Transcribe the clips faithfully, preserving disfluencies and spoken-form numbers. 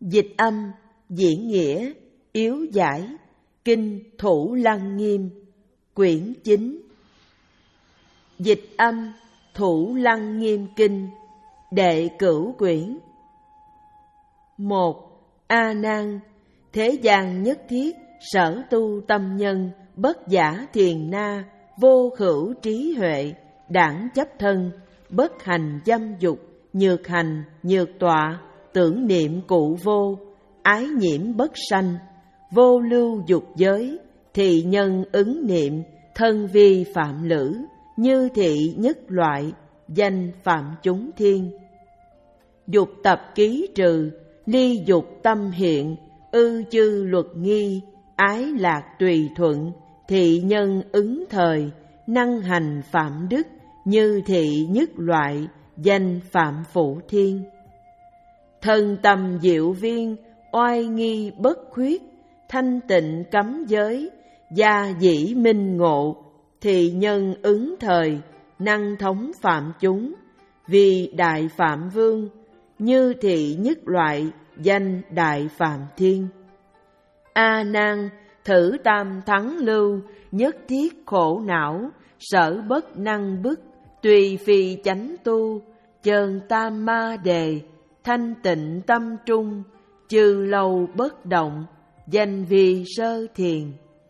Dịch âm, diễn nghĩa, yếu giải, kinh Thủ Lăng Nghiêm, quyển chín. Dịch âm Thủ Lăng Nghiêm Kinh, đệ cửu quyển. Một. A Nan, thế gian nhất thiết sở tu tâm nhân, bất giả thiền na, vô khửu trí huệ, đẳng chấp thân, bất hành dâm dục, nhược hành, nhược tọa, tưởng niệm cụ vô, ái nhiễm bất sanh, vô lưu dục giới, thị nhân ứng niệm, thân vi phạm lữ, như thị nhất loại, danh phạm chúng thiên. Dục tập ký trừ, ly dục tâm hiện, ư chư luật nghi, ái lạc tùy thuận, thị nhân ứng thời, năng hành phạm đức, như thị nhất loại, danh phạm phụ thiên. Thân tâm diệu viên, oai nghi bất khuyết, thanh tịnh cấm giới, gia dĩ minh ngộ, thị nhân ứng thời, năng thống phạm chúng, vì đại phạm vương, như thị nhất loại, danh đại phạm thiên. A Nan, thử tam thắng lưu, nhất thiết khổ não, sở bất năng bức, tùy phi chánh tu, chơn tam ma đề, thanh tịnh tâm trung, chư lâu bất động, danh vì sơ thiền.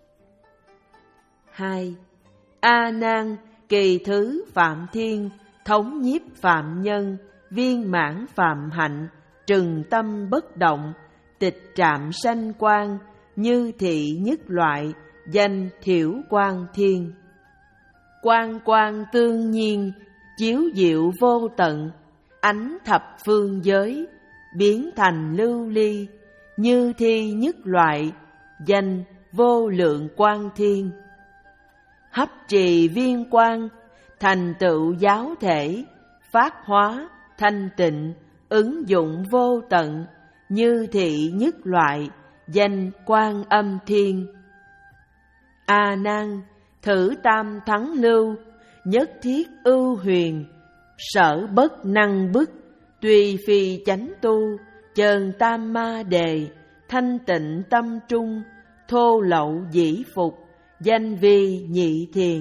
Hai. A Nan, kỳ thứ phạm thiên, thống nhiếp phạm nhân, viên mãn phạm hạnh, trừng tâm bất động, tịch trạm sanh quang, như thị nhất loại, danh thiểu quang thiên. Quang quang tương nhiên, chiếu diệu vô tận, ánh thập phương giới, biến thành lưu ly, như thi nhất loại, danh vô lượng quang thiên. Hấp trì viên quang, thành tựu giáo thể, phát hóa, thanh tịnh, ứng dụng vô tận, như thị nhất loại, danh Quan Âm Thiên. A Nan, thử tam thắng lưu, nhất thiết ưu huyền, sở bất năng bức, tùy phi chánh tu, chơn tam ma đề, thanh tịnh tâm trung, thô lậu dĩ phục, danh vi nhị thiền.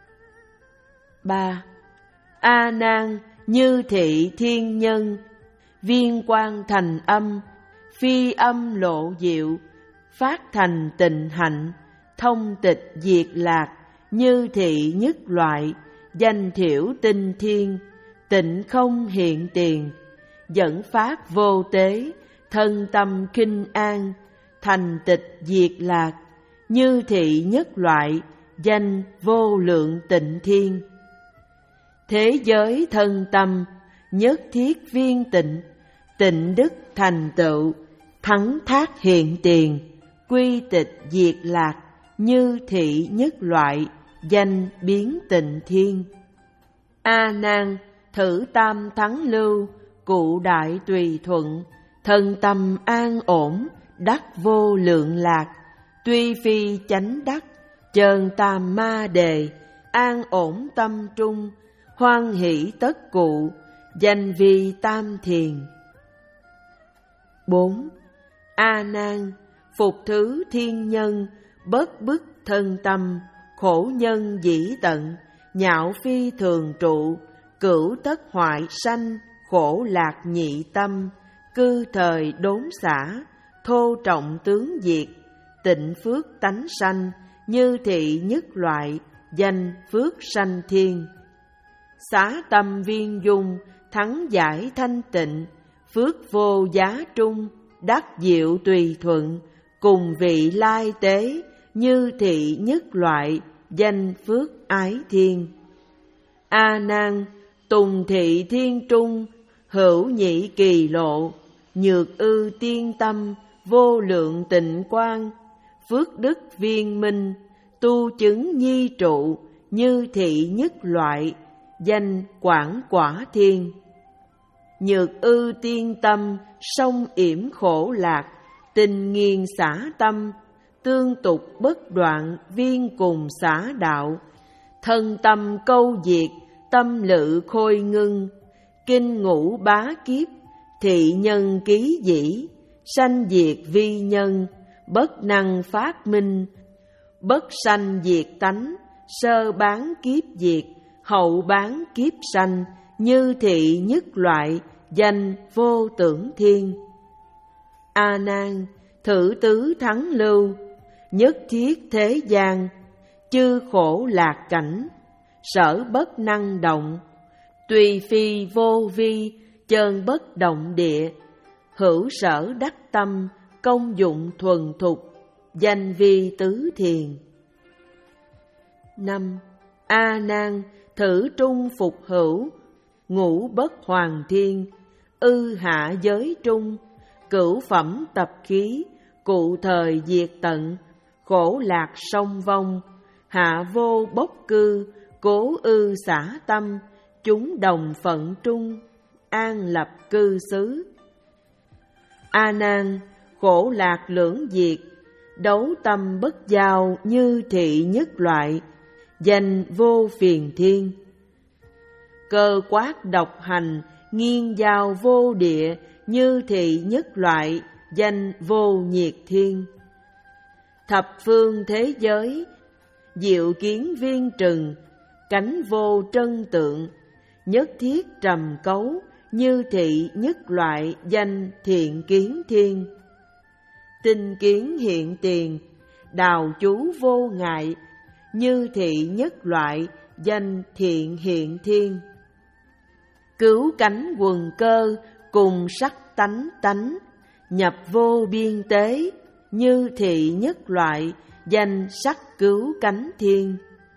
Ba. A Nan, như thị thiên nhân, viên quang thành âm, phi âm lộ diệu, phát thành tịnh hạnh, thông tịch diệt lạc, như thị nhất loại, danh thiểu tinh thiên, tịnh không hiện tiền, dẫn pháp vô tế, thân tâm kinh an, thành tịch diệt lạc, như thị nhất loại, danh vô lượng tịnh thiên. Thế giới thân tâm, nhất thiết viên tịnh, tịnh đức thành tựu, thắng thác hiện tiền, quy tịch diệt lạc, như thị nhất loại, danh biến tịnh thiên. A Nan, thử tam thắng lưu, cụ đại tùy thuận, thân tâm an ổn, đắc vô lượng lạc, tuy phi chánh đắc, chơn tam ma đề, an ổn tâm trung, hoan hỷ tất cụ, danh vi tam thiền. Bốn. A Nan, phục thứ thiên nhân, bất bức thân tâm, khổ nhân dĩ tận, nhạo phi thường trụ, cửu tất hoại sanh, khổ lạc nhị tâm, cư thời đốn xả, thô trọng tướng diệt, tịnh phước tánh sanh, như thị nhất loại, danh phước sanh thiên. Xá tâm viên dung, thắng giải thanh tịnh, phước vô giá trung, đắc diệu tùy thuận, cùng vị lai tế, như thị nhất loại, danh phước ái thiên. A Nan, tùng thị thiên trung, hữu nhị kỳ lộ, nhược ư tiên tâm, vô lượng tịnh quang, phước đức viên minh, tu chứng nhi trụ, như thị nhất loại, danh quảng quả thiên. Nhược ư tiên tâm, sông yểm khổ lạc, tình nghiền xả tâm, tương tục bất đoạn, viên cùng xả đạo, thân tâm câu diệt, tâm lự khôi ngưng, kinh ngũ bá kiếp, thị nhân ký dĩ, sanh diệt vi nhân, bất năng phát minh, bất sanh diệt tánh, sơ bán kiếp diệt, hậu bán kiếp sanh, như thị nhất loại, danh vô tưởng thiên. A Nan, thử tứ thắng lưu, nhất thiết thế gian, chư khổ lạc cảnh, sở bất năng động, tùy phi vô vi, chơn bất động địa, hữu sở đắc tâm, công dụng thuần thục, danh vi tứ thiền. Năm. A Nan, thử trung phục hữu, ngũ bất hoàng thiên, ư hạ giới trung, cửu phẩm tập khí, cụ thời diệt tận, khổ lạc song vong, hạ vô bốc cư, cố ư xả tâm, chúng đồng phận trung, an lập cư xứ. A Nan, khổ lạc lưỡng diệt, đấu tâm bất giao, như thị nhất loại, danh vô phiền thiên. Cơ quát độc hành, nghiêng giao vô địa, như thị nhất loại, danh vô nhiệt thiên. Thập phương thế giới, diệu kiến viên trừng, cánh vô trân tượng, nhất thiết trầm cấu, như thị nhất loại, danh thiện kiến thiên. Tinh kiến hiện tiền, đào chú vô ngại, như thị nhất loại, danh thiện hiện thiên. Cứu cánh quần cơ, cùng sắc tánh tánh, nhập vô biên tế, như thị nhất loại, danh sắc cứu cánh thiên.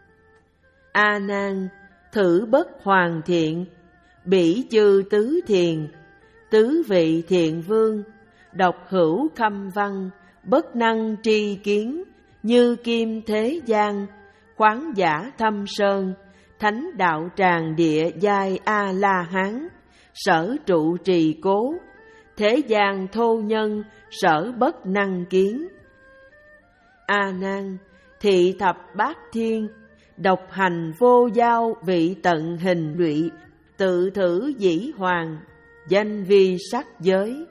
A Nan, thử bất hoàn thiện, bỉ chư tứ thiền, tứ vị thiện vương, độc hữu khâm văn, bất năng tri kiến, như kim thế gian, khoáng giả thâm sơn, thánh đạo tràng địa giai A La Hán, sở trụ trì cố, thế gian thô nhân, sở bất năng kiến. A Nan, thị thập bát thiên, độc hành vô giao, vị tận hình lụy, tự thử dĩ hoàng, danh vi sắc giới.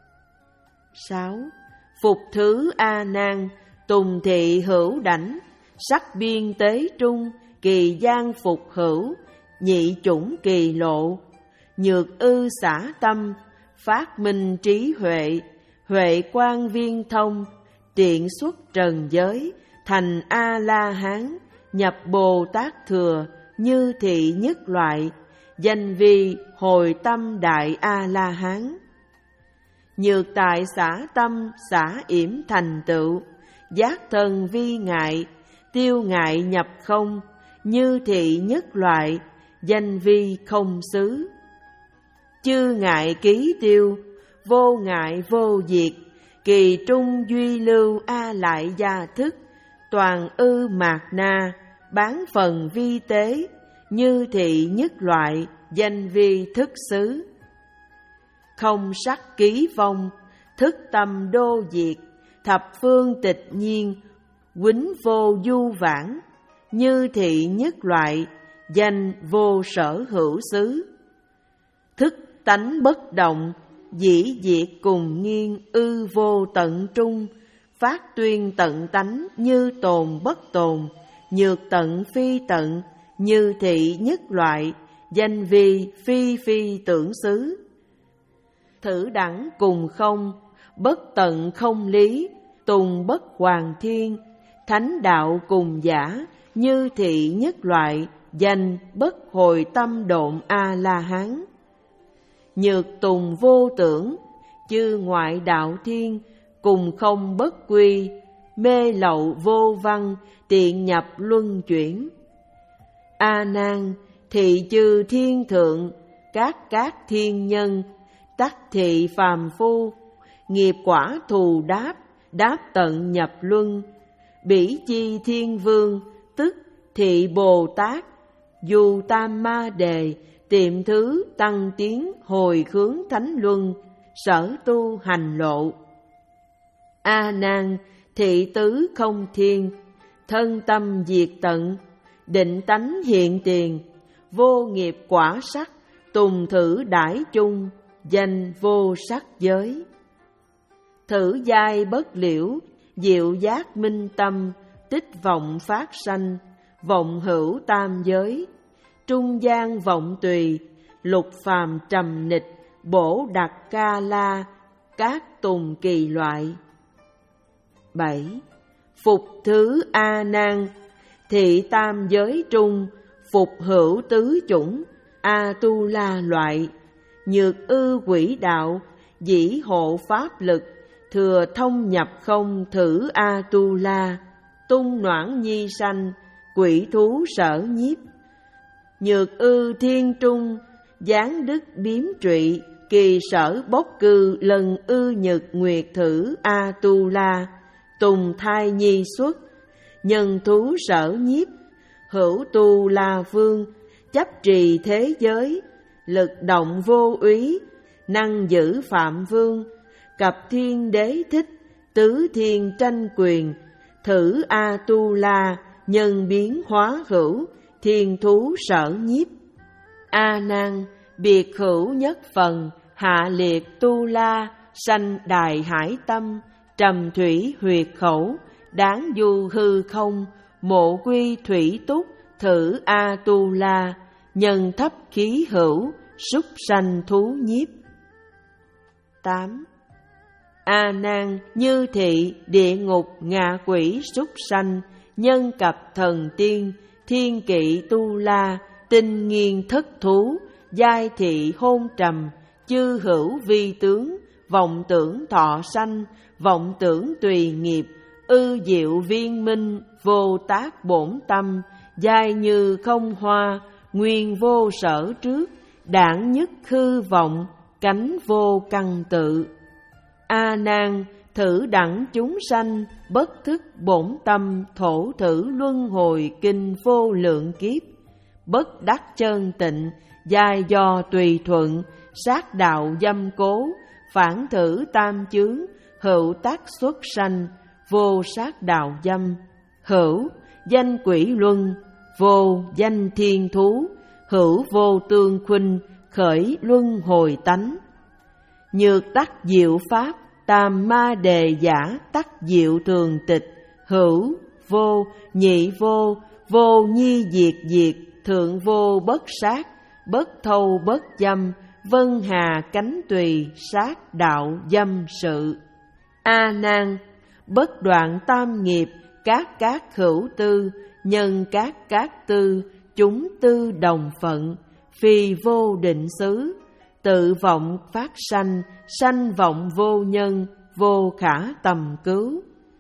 Sáu. Phục thứ A Nan, tùng thị hữu đảnh, sắc biên tế trung, kỳ gian phục hữu, nhị chủng kỳ lộ, nhược ư xả tâm, phát minh trí huệ, huệ quang viên thông, tiện xuất trần giới, thành A La Hán, nhập Bồ Tát thừa, như thị nhất loại, danh vi hồi tâm đại A La Hán. Nhược tại xả tâm, xả yểm thành tựu, giác thân vi ngại, tiêu ngại nhập không, như thị nhất loại, danh vi không xứ. Chư ngại ký tiêu, vô ngại vô diệt, kỳ trung duy lưu A lại gia thức, toàn ư mạt na, bán phần vi tế, như thị nhất loại, danh vi thức xứ. Không sắc ký vong, thức tâm đô diệt, thập phương tịch nhiên, quýnh vô du vãng, như thị nhất loại, danh vô sở hữu xứ. Thức tánh bất động, dĩ diệt cùng nghiêng, ư vô tận trung, phát tuyên tận tánh, như tồn bất tồn, nhược tận phi tận, như thị nhất loại, danh vi phi phi tưởng xứ. Thử đẳng cùng không, bất tận không lý, tùng bất hoàng thiên, thánh đạo cùng giả, như thị nhất loại, danh bất hồi tâm độn A La Hán. Nhược tùng vô tưởng, chư ngoại đạo thiên, cùng không bất quy, mê lậu vô văn, tiện nhập luân chuyển. A Nan, thị chư thiên thượng, các các thiên nhân, tắc thị phàm phu, nghiệp quả thù đáp, đáp tận nhập luân, bỉ chi thiên vương, tức thị Bồ Tát, dù tam ma đề, tiệm thứ tăng tiến hồi hướng thánh luân, sở tu hành lộ. A Nan, thị tứ không thiên, thân tâm diệt tận, định tánh hiện tiền, vô nghiệp quả sắc, tùng thử đãi chung, danh vô sắc giới. Thử giai bất liễu, diệu giác minh tâm, tích vọng phát sanh, vọng hữu tam giới. Trung gian vọng tùy, lục phàm trầm nịch, bổ đặc ca la, các tùng kỳ loại. bảy. Phục thứ A Nan, thị tam giới trung, phục hữu tứ chủng, A Tu La loại. Nhược ư quỷ đạo, dĩ hộ pháp lực, thừa thông nhập không thử A Tu La. Tung noãn nhi sanh, quỷ thú sở nhiếp. Nhược ư thiên trung, giáng đức biếm trụy, kỳ sở bốc cư lần ư nhật nguyệt thử A Tu La. Tùng thai nhi xuất, nhân thú sở nhiếp, hữu Tu La vương, chấp trì thế giới, lực động vô úy, năng giữ phạm vương, cập thiên đế thích, tứ thiên tranh quyền, thử A Tu La, nhân biến hóa hữu, thiên thú sở nhiếp. A Nan, biệt hữu nhất phần, hạ liệt Tu La, sanh đài hải tâm, trầm thủy huyệt khẩu, đáng du hư không, mộ quy thủy túc, thử A Tu La, nhân thấp khí hữu, súc sanh thú nhiếp. tám. A Nan, như thị địa ngục ngạ quỷ súc sanh, nhân cập thần tiên, thiên kỵ Tu La, tinh nghiên thất thú, giai thị hôn trầm, chư hữu vi tướng, vọng tưởng thọ sanh, vọng tưởng tùy nghiệp, ư diệu viên minh, vô tác bổn tâm, giai như không hoa, nguyên vô sở trước, đảng nhất hư vọng, cánh vô căn tự. A Nan, thử đẳng chúng sanh, bất thức bổn tâm, thổ thử luân hồi kinh vô lượng kiếp. Bất đắc chân tịnh, giai do tùy thuận, sát đạo dâm cố, phản thử tam chướng, hữu tác xuất sanh, vô sát đạo dâm. Hữu, danh quỷ luân, vô danh thiên thú, hữu vô tương khuynh, khởi luân hồi tánh. Nhược đắc diệu pháp, tam ma đề giả, tắc diệu thường tịch, hữu, vô, nhị vô, vô nhi diệt diệt, thượng vô bất sát, bất thâu bất dâm, vân hà cánh tùy, sát đạo dâm sự. A Nan, bất đoạn tam nghiệp, các các hữu tư, nhân các các tư, chúng tư đồng phận, phi vô định xứ, tự vọng phát sanh, sanh vọng vô nhân, vô khả tầm cứu.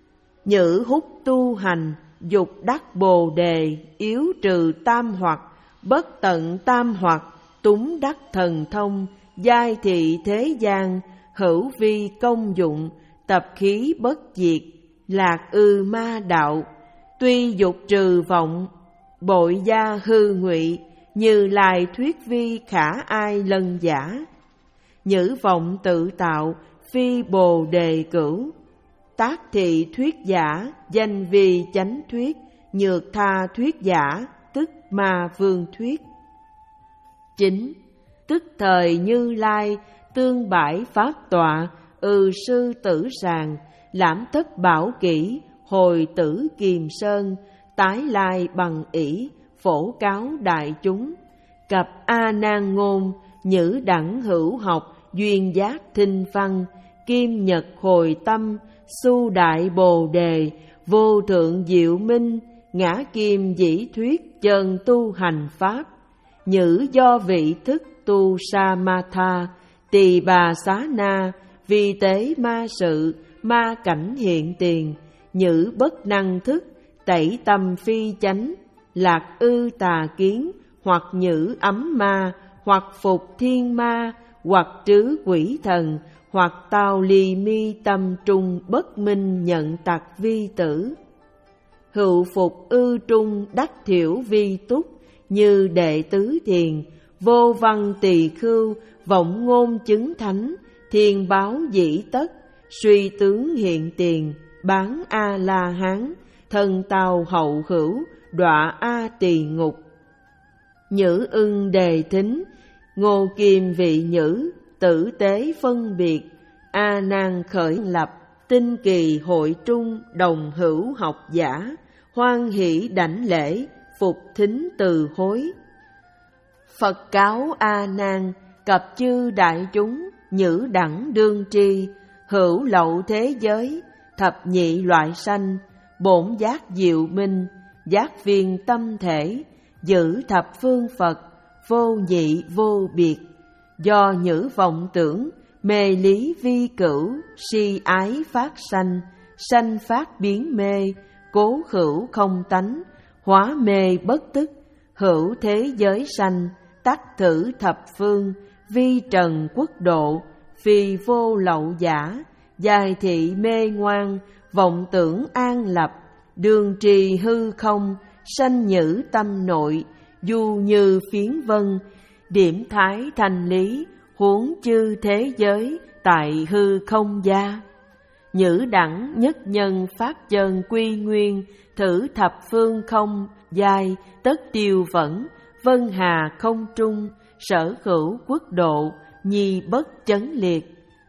Nhữ hút tu hành, dục đắc bồ đề, yếu trừ tam hoặc, bất tận tam hoặc, túng đắc thần thông, giai thị thế gian, hữu vi công dụng, tập khí bất diệt, lạc ư ma đạo. Tuy dục trừ vọng, bội gia hư ngụy, như lai thuyết vi khả ai lân giả. Nhữ vọng tự tạo, phi bồ đề cửu, tác thị thuyết giả, danh vi chánh thuyết, nhược tha thuyết giả, tức ma vương thuyết. Chín. Tức thời Như Lai, tương bãi pháp tọa, ư sư tử sàng, lãm thất bảo kỹ, hồi tử kiềm sơn, tái lai bằng ỷ, phổ cáo đại chúng. Cập A Nan ngôn, nhữ đẳng hữu học, duyên giác thinh văn, kim nhật hồi tâm, su đại bồ đề, vô thượng diệu minh, ngã kim dĩ thuyết, chân tu hành pháp. Nhữ do vị thức tu samatha, tỳ bà xá na, vi tế ma sự, ma cảnh hiện tiền. Nhữ bất năng thức, tẩy tâm phi chánh, lạc ư tà kiến, hoặc nhữ ấm ma, hoặc phục thiên ma, hoặc trứ quỷ thần, hoặc tào lì mi tâm trung bất minh nhận tặc vi tử. Hữu phục ư trung đắc thiểu vi túc, như đệ tứ thiền, vô văn tỳ khưu, vọng ngôn chứng thánh, thiên báo dĩ tất, suy tướng hiện tiền, bán A La Hán, thần tào hậu hữu, đọa A Tỳ ngục. Nhữ ưng đề thính, ngô kim vị nhữ, tử tế phân biệt, A Nan khởi lập, tinh kỳ hội trung đồng hữu học giả, hoan hỷ đảnh lễ, phục thính từ hối. Phật cáo A Nan, cập chư đại chúng, nhữ đẳng đương tri, hữu lậu thế giới, thập nhị loại sanh, bổn giác diệu minh, giác viên tâm thể, giữ thập phương Phật, vô nhị vô biệt. Do nhữ vọng tưởng, mê lý vi cửu, si ái phát sanh, sanh phát biến mê, cố hữu không tánh, hóa mê bất tức, hữu thế giới sanh, tắc thử thập phương, vi trần quốc độ, phi vô lậu giả, dài thị mê ngoan, vọng tưởng an lập, đường trì hư không, sanh nhữ tâm nội, du như phiến vân, điểm thái thành lý, huống chư thế giới, tại hư không gia. Nhữ đẳng nhất nhân pháp chân quy nguyên, thử thập phương không, giai tất tiêu vẫn, vân hà không trung, sở hữu quốc độ, nhi bất chấn liệt.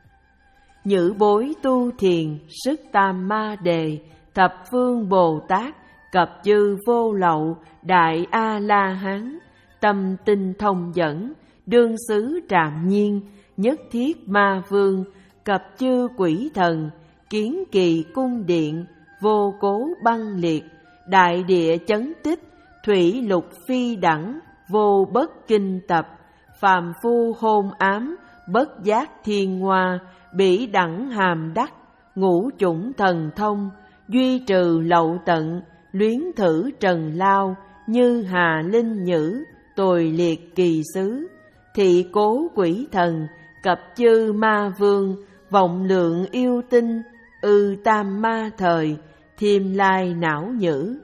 Nhữ bối tu thiền, sức tam ma đề, thập phương Bồ Tát, cập chư vô lậu, đại A-la-hán, tâm tinh thông dẫn, đương xứ trạm nhiên, nhất thiết ma vương, cập chư quỷ thần, kiến kỳ cung điện, vô cố băng liệt, đại địa chấn tích, thủy lục phi đẳng, vô bất kinh tập, phàm phu hôn ám, bất giác thiên hoa, bỉ đẳng hàm đắc, ngũ chủng thần thông, duy trừ lậu tận, luyến thử trần lao, như hà linh nhữ, tồi liệt kỳ xứ, thị cố quỷ thần, cập chư ma vương, vọng lượng yêu tinh, ư tam ma thời, thiêm lai não nhữ.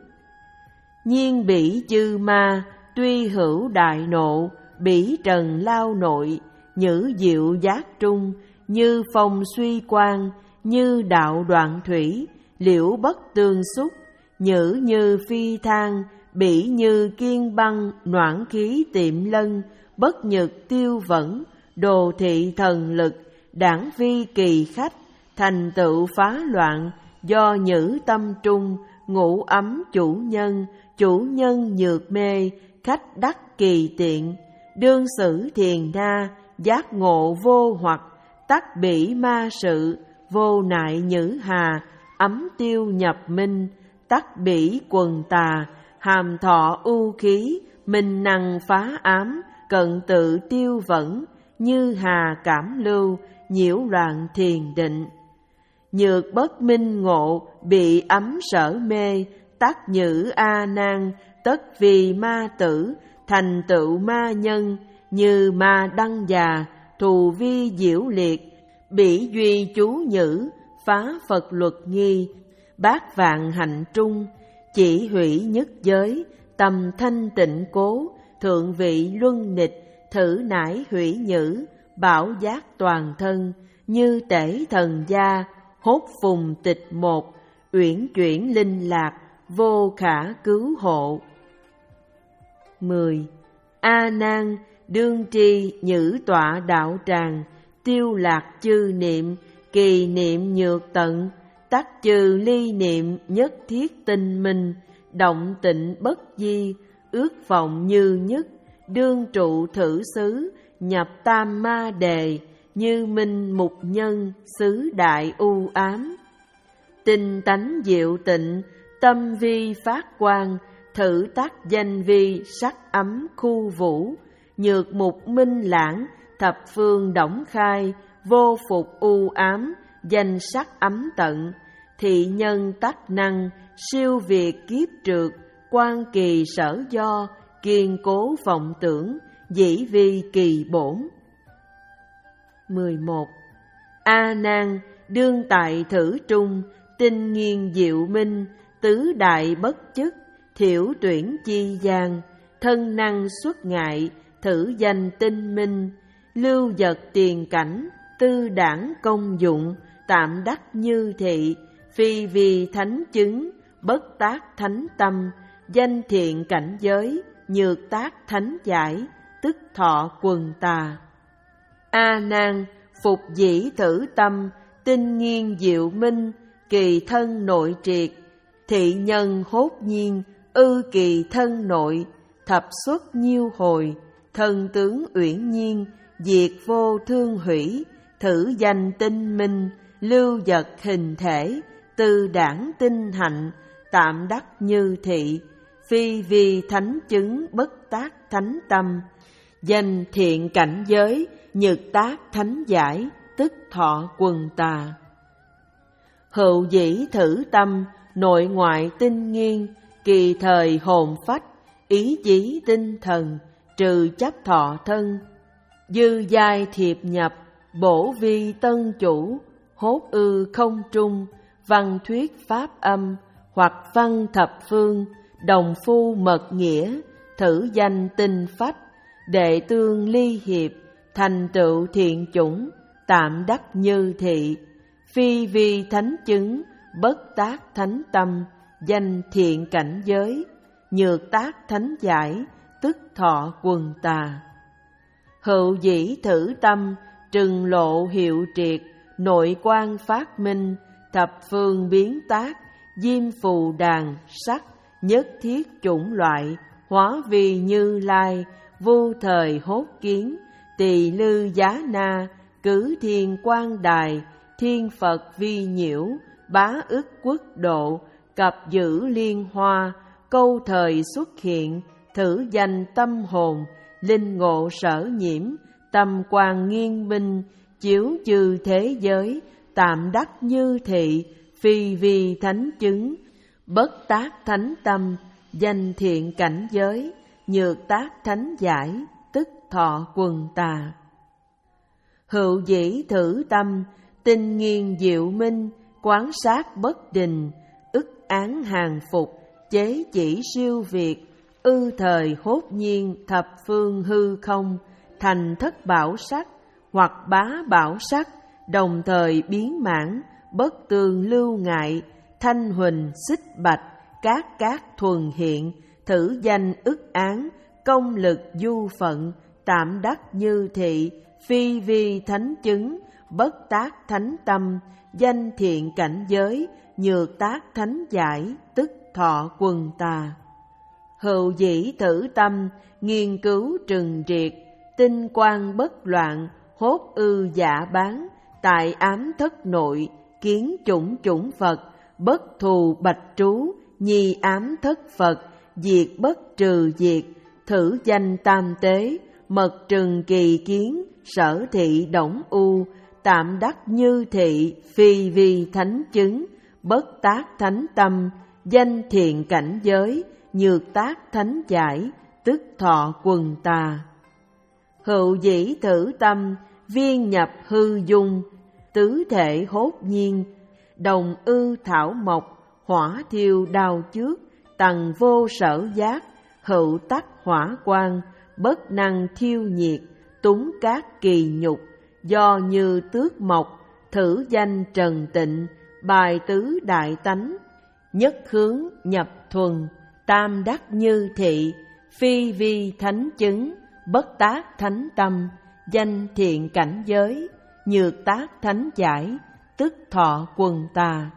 Nhiên bỉ chư ma, tuy hữu đại nộ, bỉ trần lao nội, nhữ diệu giác trung, như phong suy quan, như đạo đoạn thủy, liễu bất tương xúc, nhữ như phi thang, bỉ như kiên băng, noãn khí tiệm lân, bất nhược tiêu vẫn, đồ thị thần lực, đảng vi kỳ khách, thành tựu phá loạn, do nhữ tâm trung, ngũ ấm chủ nhân, chủ nhân nhược mê, khách đắc kỳ tiện, đương xử thiền na, giác ngộ vô hoặc, tắc bỉ ma sự, vô nại nhữ hà, ấm tiêu nhập minh, tắc bỉ quần tà, hàm thọ ưu khí, minh năng phá ám, cận tự tiêu vẫn, như hà cảm lưu, nhiễu loạn thiền định. Nhược bất minh ngộ, bị ấm sở mê, tắc nhữ A Nan, tất vì ma tử, thành tựu ma nhân, như ma đăng già, thù vi diễu liệt, bỉ duy chú nhữ, phá Phật luật nghi, bát vạn hạnh trung, chỉ hủy nhất giới, tầm thanh tịnh cố, thượng vị luân nịch, thử nải hủy nhữ, bảo giác toàn thân, như tể thần gia, hốt phùng tịch một, uyển chuyển linh lạc, vô khả cứu hộ. Mười. A Nan, đương tri nhữ tọa đạo tràng, tiêu lạc chư niệm, kỳ niệm nhược tận, tắc trừ ly niệm, nhất thiết tinh minh, động tịnh bất di, ước vọng như nhất, đương trụ thử xứ, nhập tam ma đề, như minh mục nhân, xứ đại u ám. Tinh tánh diệu tịnh, tâm vi phát quang, thử tác danh vi, sắc ấm khu vũ, nhược mục minh lãng, thập phương đổng khai, vô phục u ám, danh sắc ấm tận, thị nhân tắc năng, siêu việt kiếp trượt, quan kỳ sở do, kiên cố vọng tưởng, dĩ vi kỳ bổn. Mười một. A Nan, đương tại thử trung, tinh nghiên diệu minh, tứ đại bất chức, thiểu tuyển chi gian, thân năng xuất ngại, thử danh tinh minh, lưu vật tiền cảnh, tư đảng công dụng, tạm đắc như thị, phi vì thánh chứng, bất tác thánh tâm, danh thiện cảnh giới, nhược tác thánh giải, tức thọ quần tà. A Nan, Phục dĩ thử tâm, tinh nghiên diệu minh, kỳ thân nội triệt. Thị nhân hốt nhiên, ư kỳ thân nội, thập xuất nhiêu hồi. Thân tướng uyển nhiên, diệt vô thương hủy. Thử danh tinh minh, lưu vật hình thể. Tư đảng tinh hạnh, tạm đắc như thị. Phi vi thánh chứng, bất tác thánh tâm. Danh thiện cảnh giới, nhược tác thánh giải, tức thọ quần tà. Hữu dĩ thử tâm, nội ngoại tinh nghiên, kỳ thời hồn phách, ý chí tinh thần, trừ chấp thọ thân. Dư giai thiệp nhập, bổ vi tân chủ, hốt ư không trung, văn thuyết pháp âm, hoặc văn thập phương, đồng phu mật nghĩa, thử danh tinh phách. Đệ tương ly hiệp, thành tựu thiện chủng, tạm đắc như thị. Phi vi thánh chứng, bất tác thánh tâm, danh thiện cảnh giới, nhược tác thánh giải, tức thọ quần tà. Hữu dĩ thử tâm, trừng lộ hiệu triệt, nội quan phát minh, thập phương biến tác, diêm phù đàn sắc, nhất thiết chủng loại, hóa vi như lai, vô thời hốt kiến. Tỳ lư giá na, cử thiên quan đài, thiên Phật vi nhiễu, bá ức quốc độ, cập giữ liên hoa, câu thời xuất hiện. Thử danh tâm hồn, linh ngộ sở nhiễm, tâm quan nghiên minh, chiếu chư thế giới, tạm đắc như thị. Phi vi thánh chứng, bất tác thánh tâm, danh thiện cảnh giới, nhược tác thánh giải, tức thọ quần tà. Hữu dĩ thử tâm, tinh nghiên diệu minh, quán sát bất định, ức án hàng phục, chế chỉ siêu việt. Ư thời hốt nhiên, thập phương hư không, thành thất bảo sắc, hoặc bá bảo sắc, đồng thời biến mãn, bất tường lưu ngại. Thanh huỳnh xích bạch, cát cát thuần hiện, thử danh ức án, công lực du phận, tạm đắc như thị. Phi vi thánh chứng, bất tác thánh tâm, danh thiện cảnh giới, nhược tác thánh giải, tức thọ quần tà. Hữu dĩ thử tâm, nghiên cứu trừng triệt, tinh quang bất loạn, hốt ư giả bán. Tại ám thất nội, kiến chủng chủng Phật, bất thù bạch trú, nhi ám thất Phật, diệt bất trừ diệt. Thử danh tam tế, mật trừng kỳ kiến, sở thị đổng u, tạm đắc như thị. Phi vi thánh chứng, bất tác thánh tâm, danh thiện cảnh giới, nhược tác thánh giải, tức thọ quần tà. Hữu dĩ thử tâm, viên nhập hư dung, tứ thể hốt nhiên, đồng ư thảo mộc, hỏa thiêu đao trước, tầng vô sở giác. Hữu tắc hỏa quang, bất năng thiêu nhiệt, túng cát kỳ nhục, do như tước mộc. Thử danh trần tịnh, bài tứ đại tánh, nhất hướng nhập thuần, tam đắc như thị. Phi vi thánh chứng, bất tác thánh tâm, danh thiện cảnh giới, nhược tác thánh giải, tức thọ quần tà.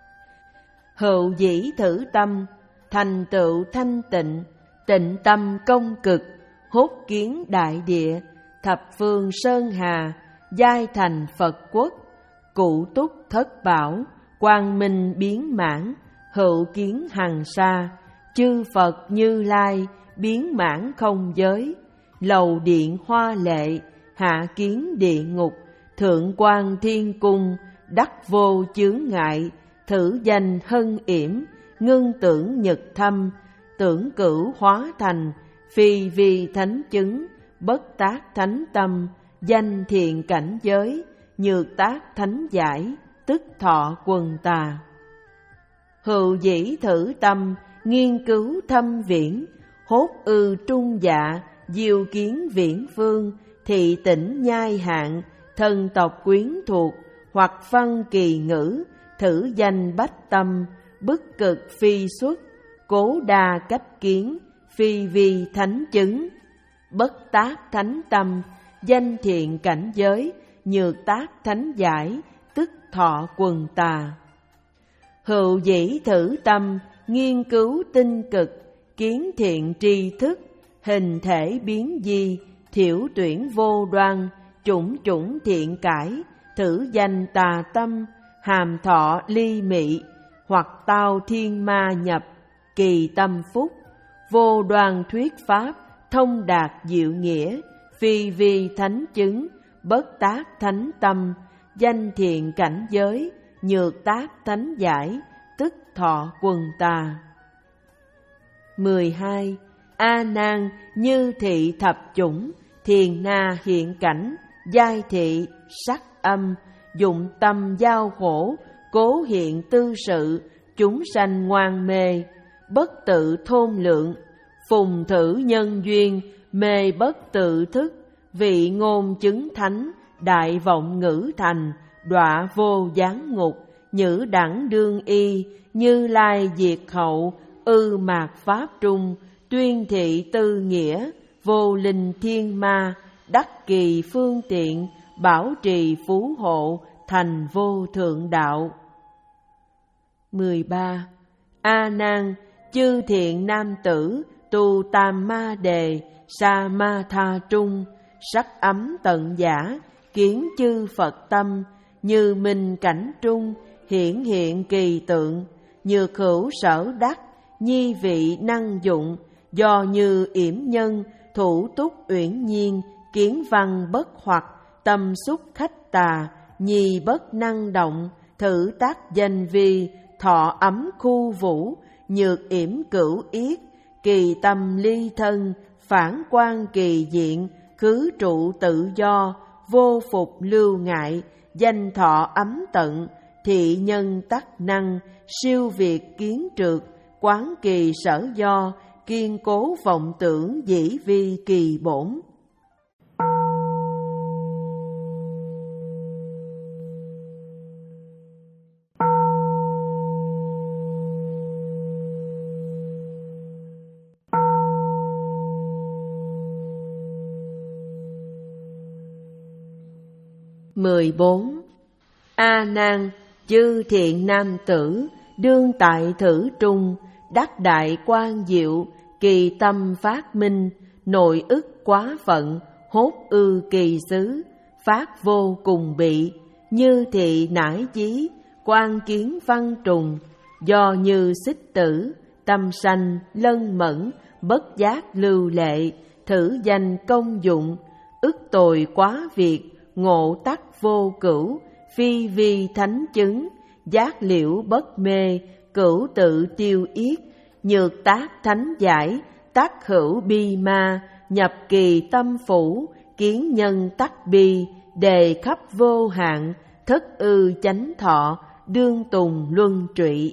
Hữu dĩ thử tâm, thành tựu thanh tịnh, tịnh tâm công cực, hốt kiến đại địa, thập phương sơn hà, giai thành Phật quốc. Cụ túc thất bảo, quang minh biến mãn, hữu kiến hằng sa, chư Phật Như Lai, biến mãn không giới. Lầu điện hoa lệ, hạ kiến địa ngục, thượng quan thiên cung, đắc vô chướng ngại. Thử danh hân yểm, ngưng tưởng nhật thâm, tưởng cửu hóa thành. Phi vi thánh chứng, bất tác thánh tâm, danh thiện cảnh giới, nhược tác thánh giải, tức thọ quần tà. Hữu dĩ thử tâm, nghiên cứu thâm viễn, hốt ư trung dạ, diệu kiến viễn phương. Thị tỉnh nhai hạn, thần tộc quyến thuộc, hoặc văn kỳ ngữ. Thử danh bách tâm, bức cực phi xuất, cố đa cách kiến. Phi vi thánh chứng, bất tác thánh tâm, danh thiện cảnh giới, nhược tác thánh giải, tức thọ quần tà. Hữu dĩ thử tâm, nghiên cứu tinh cực, kiến thiện tri thức, hình thể biến di, thiểu tuyển vô đoan, chủng chủng thiện cải, thử danh tà tâm, hàm thọ ly mị, hoặc tao thiên ma nhập, kỳ tâm phúc, vô đoan thuyết pháp, thông đạt diệu nghĩa, phi vi thánh chứng, bất tác thánh tâm, danh thiện cảnh giới, nhược tác thánh giải, tức thọ quần tà. mười hai. A nan như thị thập chủng, thiền na hiện cảnh, giai thị, sắc âm, dụng tâm giao khổ, cố hiện tư sự, chúng sanh ngoan mê, bất tự thôn lượng, phùng thử nhân duyên, mê bất tự thức, vị ngôn chứng thánh, đại vọng ngữ thành, đọa vô giáng ngục, nhữ đẳng đương y, Như Lai diệt hậu, ư mạt pháp trung, tuyên thị tư nghĩa, vô linh thiên ma, đắc kỳ phương tiện, bảo trì phú hộ, thành vô thượng đạo. mười ba. A nan, chư thiện nam tử, tu tam ma đề, sa ma tha trung, sắc ấm tận giả, kiến chư Phật tâm, như minh cảnh trung, hiển hiện kỳ tượng, nhược hữu sở đắc, nhi vị năng dụng, do như yểm nhân, thủ túc uyển nhiên, kiến văn bất hoặc, tâm xúc khách tà, nhi bất năng động, thử tác danh vi, thọ ấm khu vũ, nhược yểm cửu yết, kỳ tâm ly thân, phản quan kỳ diện, khứ trụ tự do, vô phục lưu ngại, danh thọ ấm tận, thị nhân tắc năng, siêu việt kiến trượt, quán kỳ sở do, kiên cố vọng tưởng dĩ vi kỳ bổn. mười bốn. A nan, chư thiện nam tử, đương tại thử trung, đắc đại quan diệu, kỳ tâm phát minh, nội ức quá phận, hốt ư kỳ xứ, phát vô cùng bị, như thị nải chí, quan kiến văn trùng, do như xích tử, tâm sanh lân mẫn, bất giác lưu lệ, thử danh công dụng, ức tồi quá việc, ngộ tắc vô cửu, phi vi thánh chứng, giác liễu bất mê, cửu tự tiêu yết, nhược tác thánh giải, tác hữu bi ma, nhập kỳ tâm phủ, kiến nhân tắc bi, đề khắp vô hạn, thất ư chánh thọ, đương tùng luân trụy.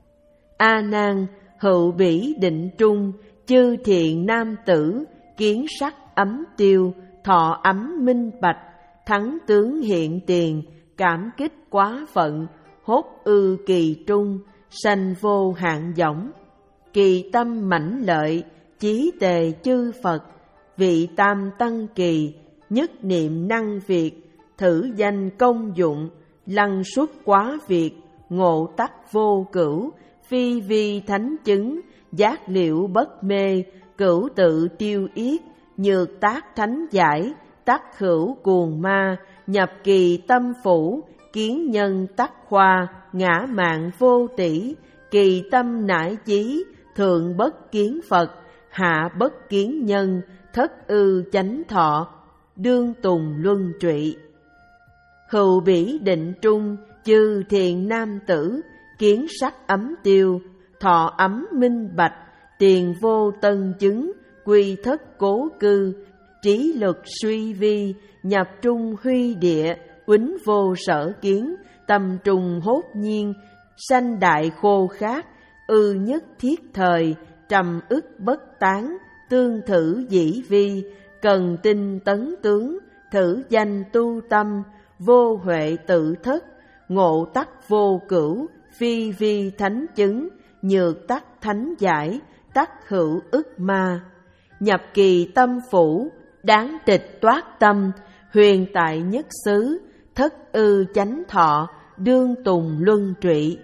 A nan, hữu bỉ định trung, chư thiện nam tử, kiến sắc ấm tiêu, thọ ấm minh bạch, thắng tướng hiện tiền, cảm kích quá phận, hốt ư kỳ trung, sanh vô hạn võng, kỳ tâm mãnh lợi, chí tề chư Phật, vị tam tăng kỳ, nhất niệm năng việc, thử danh công dụng, lăng xuất quá việc, ngộ tắc vô cửu, phi vi thánh chứng, giác liễu bất mê, cửu tự tiêu yết, nhược tác thánh giải, tắc hữu cuồng ma, nhập kỳ tâm phủ, kiến nhân tắc khoa, ngã mạn vô tỷ, kỳ tâm nải chí, thượng bất kiến Phật, hạ bất kiến nhân, thất ư chánh thọ, đương tùng luân trụy. Hữu bỉ định trung, chư thiện nam tử, kiến sắc ấm tiêu, thọ ấm minh bạch, tiền vô tân chứng, quy thất cố cư, trí lực suy vi, nhập trung huy địa, uýnh vô sở kiến, tâm trùng hốt nhiên, sanh đại khô khát, ư nhất thiết thời, trầm ức bất tán, tương thử dĩ vi, cần tinh tấn tướng, thử danh tu tâm, vô huệ tự thất, ngộ tắc vô cửu, phi vi thánh chứng, nhược tắc thánh giải, tắc hữu ức ma, nhập kỳ tâm phủ, đáng tịch toát tâm, huyền tại nhất xứ, thất ư chánh thọ, đương tùng luân trụy.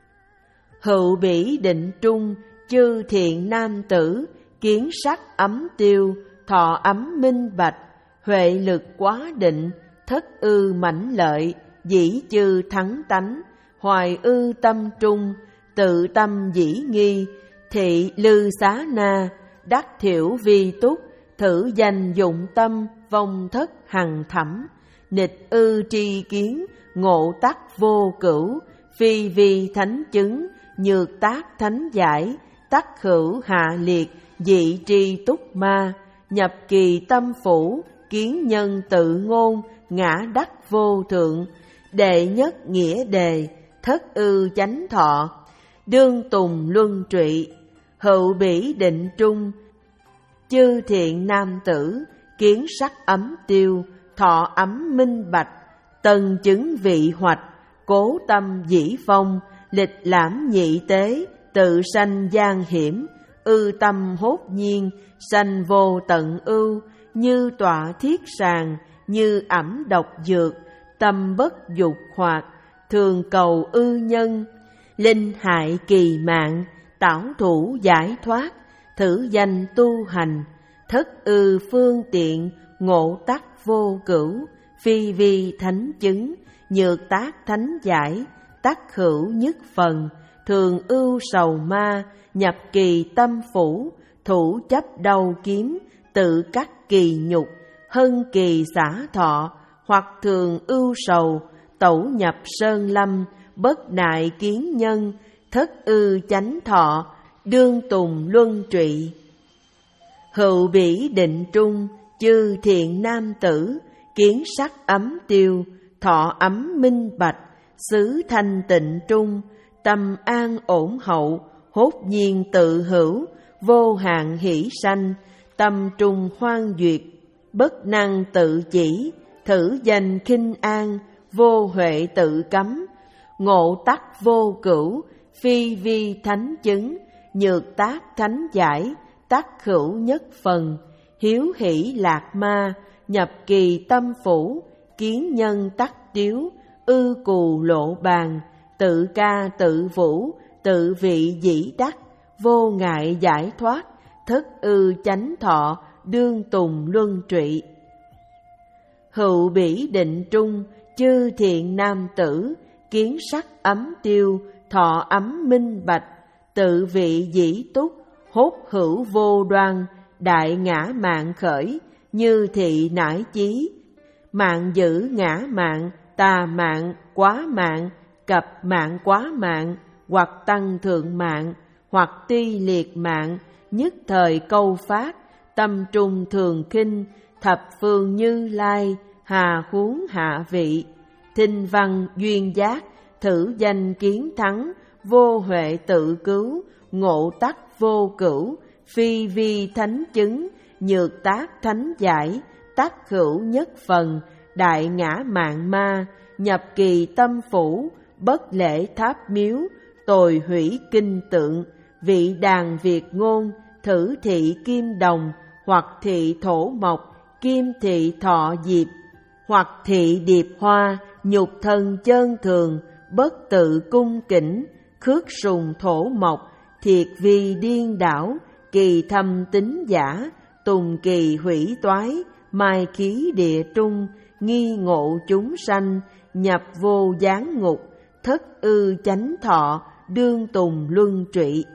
Hữu bỉ định trung, chư thiện nam tử, kiến sắc ấm tiêu, thọ ấm minh bạch, huệ lực quá định, thất ư mãnh lợi, dĩ chư thắng tánh, hoài ư tâm trung, tự tâm dĩ nghi, thị lư xá na, đắc thiểu vi túc, thử danh dụng tâm, vong thất hằng thẩm, nịch ư tri kiến, ngộ tắc vô cửu, phi vi thánh chứng, nhược tác thánh giải, tắc hữu hạ liệt, dị tri túc ma, nhập kỳ tâm phủ, kiến nhân tự ngôn, ngã đắc vô thượng, đệ nhất nghĩa đề, thất ư chánh thọ, đương tùng luân trụy. Hữu bỉ định trung, chư thiện nam tử, kiến sắc ấm tiêu, thọ ấm minh bạch, tần chứng vị hoạch, cố tâm dĩ phong, lịch lãm nhị tế, tự sanh gian hiểm, ư tâm hốt nhiên, sanh vô tận ưu, như tọa thiết sàng, như ẩm độc dược, tâm bất dục hoạt, thường cầu ư nhân, linh hại kỳ mạng, tảo thủ giải thoát, thử danh tu hành, thất ư phương tiện, ngộ tắc vô cửu, phi vi thánh chứng, nhược tác thánh giải, tắc hữu nhất phần, thường ưu sầu ma, nhập kỳ tâm phủ, thủ chấp đau kiếm, tự cắt kỳ nhục, hân kỳ xả thọ, hoặc thường ưu sầu, tẩu nhập sơn lâm, bất nại kiến nhân, thất ư chánh thọ, đương tùng luân trụy. Hữu bỉ định trung, chư thiện nam tử, kiến sắc ấm tiêu, thọ ấm minh bạch, xứ thanh tịnh trung, tâm an ổn hậu, hốt nhiên tự hữu, vô hạn hỷ sanh, tâm trung hoan duyệt, bất năng tự chỉ, thử danh khinh an, vô huệ tự cấm, ngộ tắc vô cửu, phi vi thánh chứng, nhược tác thánh giải, tắc hữu nhất phần, hiếu hỷ lạc ma, nhập kỳ tâm phủ, kiến nhân tắc tiếu, ư cù lộ bàn, tự ca tự vũ, tự vị dĩ đắc, vô ngại giải thoát, thất ư chánh thọ, đương tùng luân trụy. Hữu bỉ định trung, chư thiện nam tử, kiến sắc ấm tiêu, thọ ấm minh bạch, tự vị dĩ túc, hốt hữu vô đoan, đại ngã mạn khởi, như thị nải chí, mạng giữ ngã mạn, tà mạn, quá mạn, cập mạn quá mạn, hoặc tăng thượng mạn, hoặc ti liệt mạn, nhất thời câu phát, tâm trung thường khinh, thập phương như lai, hà huống hạ vị, thinh văn duyên giác, thử danh kiến thắng, vô huệ tự cứu, ngộ tắc vô cửu, phi vi thánh chứng, nhược tác thánh giải, tắc hữu nhất phần, đại ngã mạn ma, nhập kỳ tâm phủ, bất lễ tháp miếu, tồi hủy kinh tượng, vị đàn việt ngôn, thử thị kim đồng, hoặc thị thổ mộc, kim thị thọ diệp, hoặc thị điệp hoa, nhục thân chơn thường, bất tự cung kính, khước sùng thổ mộc, thiệt vi điên đảo, kỳ thâm tính giả, tùng kỳ hủy toái, mai khí địa trung, nghi ngộ chúng sanh, nhập vô gián ngục, thất ư chánh thọ, đương tùng luân trụy.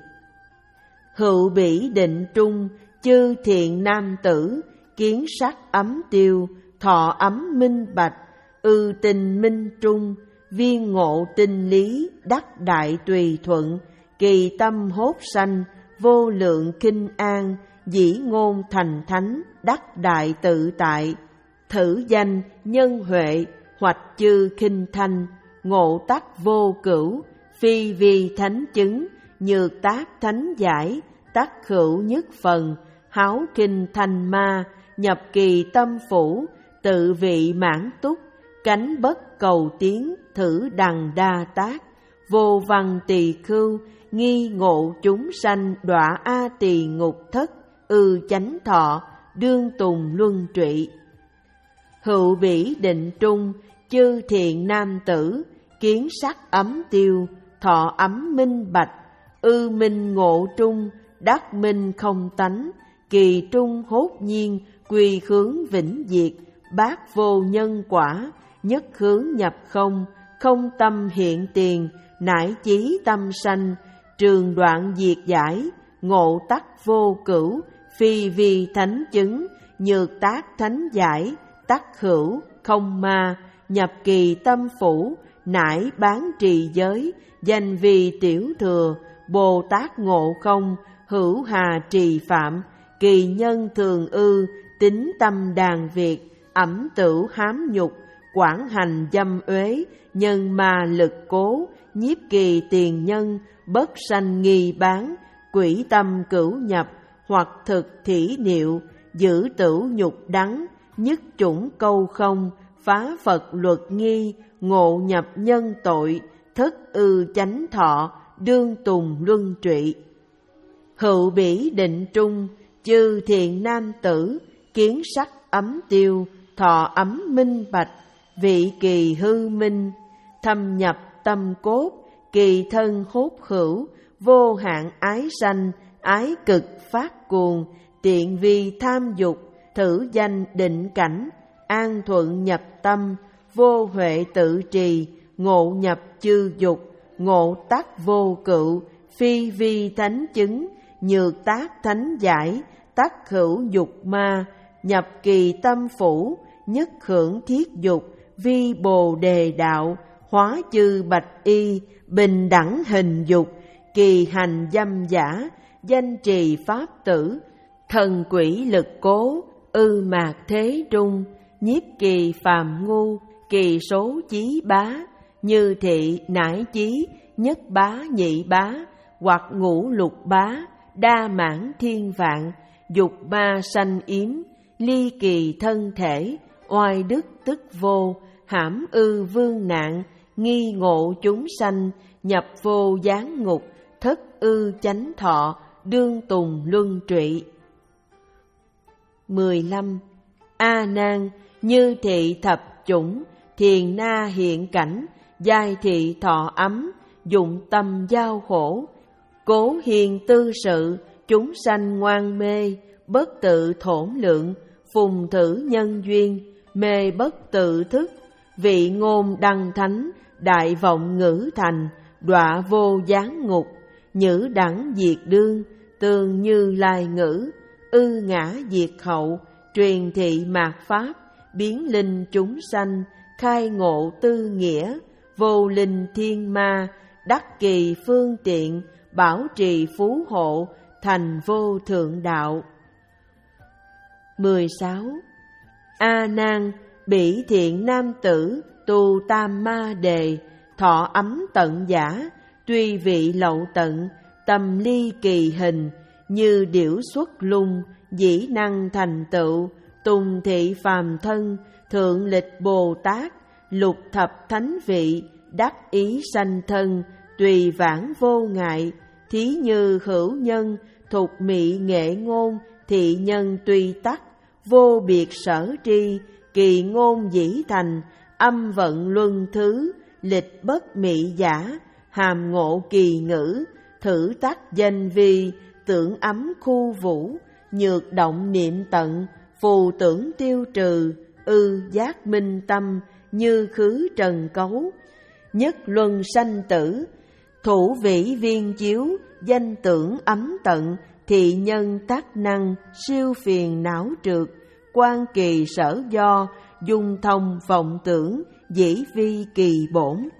Hữu bỉ định trung, chư thiện nam tử, kiến sắc ấm tiêu, thọ ấm minh bạch, ư tình minh trung, viên ngộ tinh lý, đắc đại tùy thuận, kỳ tâm hốt sanh, vô lượng kinh an, dĩ ngôn thành thánh, đắc đại tự tại, thử danh nhân huệ, hoạch chư khinh thanh, ngộ tắc vô cửu, phi vi thánh chứng, nhược tác thánh giải, tắc hữu nhất phần, háo kinh thanh ma, nhập kỳ tâm phủ, tự vị mãn túc, cánh bất cầu tiến, thử đằng đa tác, vô văn tỳ khưu, nghi ngộ chúng sanh, đọa a tỳ ngục thất, ư chánh thọ, đương tùng luân trụy. Hữu bỉ định trung, chư thiện nam tử, kiến sắc ấm tiêu, thọ ấm minh bạch, ư minh ngộ trung, đắc minh không tánh, kỳ trung hốt nhiên, quy hướng vĩnh diệt, bát vô nhân quả, nhất hướng nhập không, không tâm hiện tiền, nải chí tâm sanh, trường đoạn diệt giải, ngộ tắc vô cửu, phi vi thánh chứng, nhược tác thánh giải, tắc hữu, không ma, nhập kỳ tâm phủ, nải bán trì giới, danh vì tiểu thừa, Bồ Tát ngộ không, hữu hà trì phạm, kỳ nhân thường ư, tính tâm đàn việt, ẩm tửu hám nhục, quản hành dâm uế, nhân ma lực cố, nhiếp kỳ tiền nhân, bất sanh nghi bán, quỷ tâm cửu nhập, hoặc thực thỉ niệu, giữ tửu nhục đắng, nhất chủng câu không, phá Phật luật nghi, ngộ nhập nhân tội, thất ư chánh thọ, đương tùng luân trụy. Hữu bỉ định trung, chư thiện nam tử, kiến sắc ấm tiêu, thọ ấm minh bạch, vị kỳ hư minh, thâm nhập tâm cốt, kỳ thân hốt hữu, vô hạn ái sanh, ái cực phát cuồng, tiện vi tham dục, thử danh định cảnh, an thuận nhập tâm, vô huệ tự trì, ngộ nhập chư dục, ngộ tắc vô cựu, phi vi thánh chứng, nhược tác thánh giải, tắc hữu dục ma, nhập kỳ tâm phủ, nhất hưởng thiết dục, vi bồ đề đạo, hóa chư bạch y, bình đẳng hình dục, kỳ hành dâm giả, danh trì pháp tử, thần quỷ lực cố, ư mạc thế trung, nhiếp kỳ phàm ngu, kỳ số chí bá, như thị nải chí, nhất bá nhị bá, hoặc ngũ lục bá, đa mãn thiên vạn, dục ma sanh yếm, ly kỳ thân thể, oai đức tức vô, hãm ư vương nạn, nghi ngộ chúng sanh, nhập vô gián ngục, thất ư chánh thọ, đương tùng luân trụy. mười lăm. A nan, như thị thập chủng, thiền na hiện cảnh, giai thị thọ ấm, dụng tâm giao khổ, cố hiền tư sự, chúng sanh ngoan mê, bất tự thổn lượng, phùng thử nhân duyên, mê bất tự thức, vị ngôn đăng thánh, đại vọng ngữ thành, đọa vô gián ngục, nhữ đẳng diệt đương, tường như lai ngữ, ư ngã diệt hậu, truyền thị mạt pháp, biến linh chúng sanh, khai ngộ tư nghĩa, vô linh thiên ma, đắc kỳ phương tiện, bảo trì phú hộ, thành vô thượng đạo. mười sáu. A nan, bỉ thiện nam tử, tu tam ma đề, thọ ấm tận giả, tuy vị lậu tận, tâm ly kỳ hình, như điểu xuất lung, dĩ năng thành tựu, tùng thị phàm thân, thượng lịch Bồ Tát, lục thập thánh vị, đắc ý sanh thân, tùy vãng vô ngại, thí như hữu nhân, thục mị nghệ ngôn, thị nhân tuy tắc, vô biệt sở tri, kỳ ngôn dĩ thành, âm vận luân thứ, lịch bất mị giả, hàm ngộ kỳ ngữ, thử tắc danh vi, tưởng ấm khu vũ, nhược động niệm tận, phù tưởng tiêu trừ, ư giác minh tâm, như khứ trần cấu, nhất luân sanh tử, thủ vĩ viên chiếu, danh tưởng ấm tận, thị nhân tác năng, siêu phiền não trượt, quan kỳ sở do, dung thông vọng tưởng, dĩ vi kỳ bổn.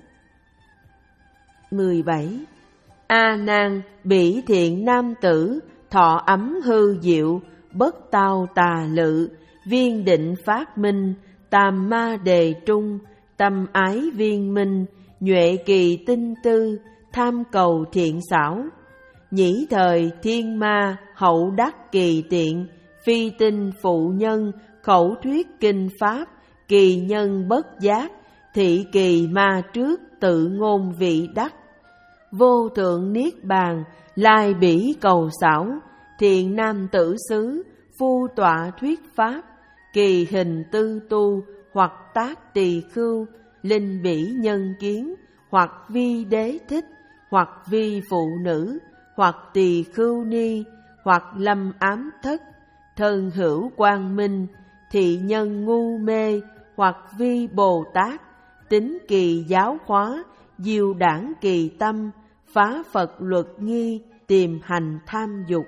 mười bảy. A nan, bỉ thiện nam tử, thọ ấm hư diệu, bất tao tà lự, viên định phát minh, tam ma đề trung, tâm ái viên minh, nhuệ kỳ tinh tư, tham cầu thiện xảo, nhĩ thời thiên ma, hậu đắc kỳ tiện, phi tinh phụ nhân, khẩu thuyết kinh pháp, kỳ nhân bất giác, thị kỳ ma trước, tự ngôn vị đắc, vô thượng niết bàn, lai bỉ cầu xảo, thiện nam tử xứ, phu tọa thuyết pháp, kỳ hình tư tu, hoặc tác tỳ khưu, linh bỉ nhân kiến, hoặc vi đế thích, hoặc vi phụ nữ, hoặc tỳ khưu ni, hoặc lâm ám thất, thân hữu quang minh, thị nhân ngu mê, hoặc vi Bồ Tát, tính kỳ giáo hóa, diệu đảng kỳ tâm, phá Phật luật nghi, tìm hành tham dục.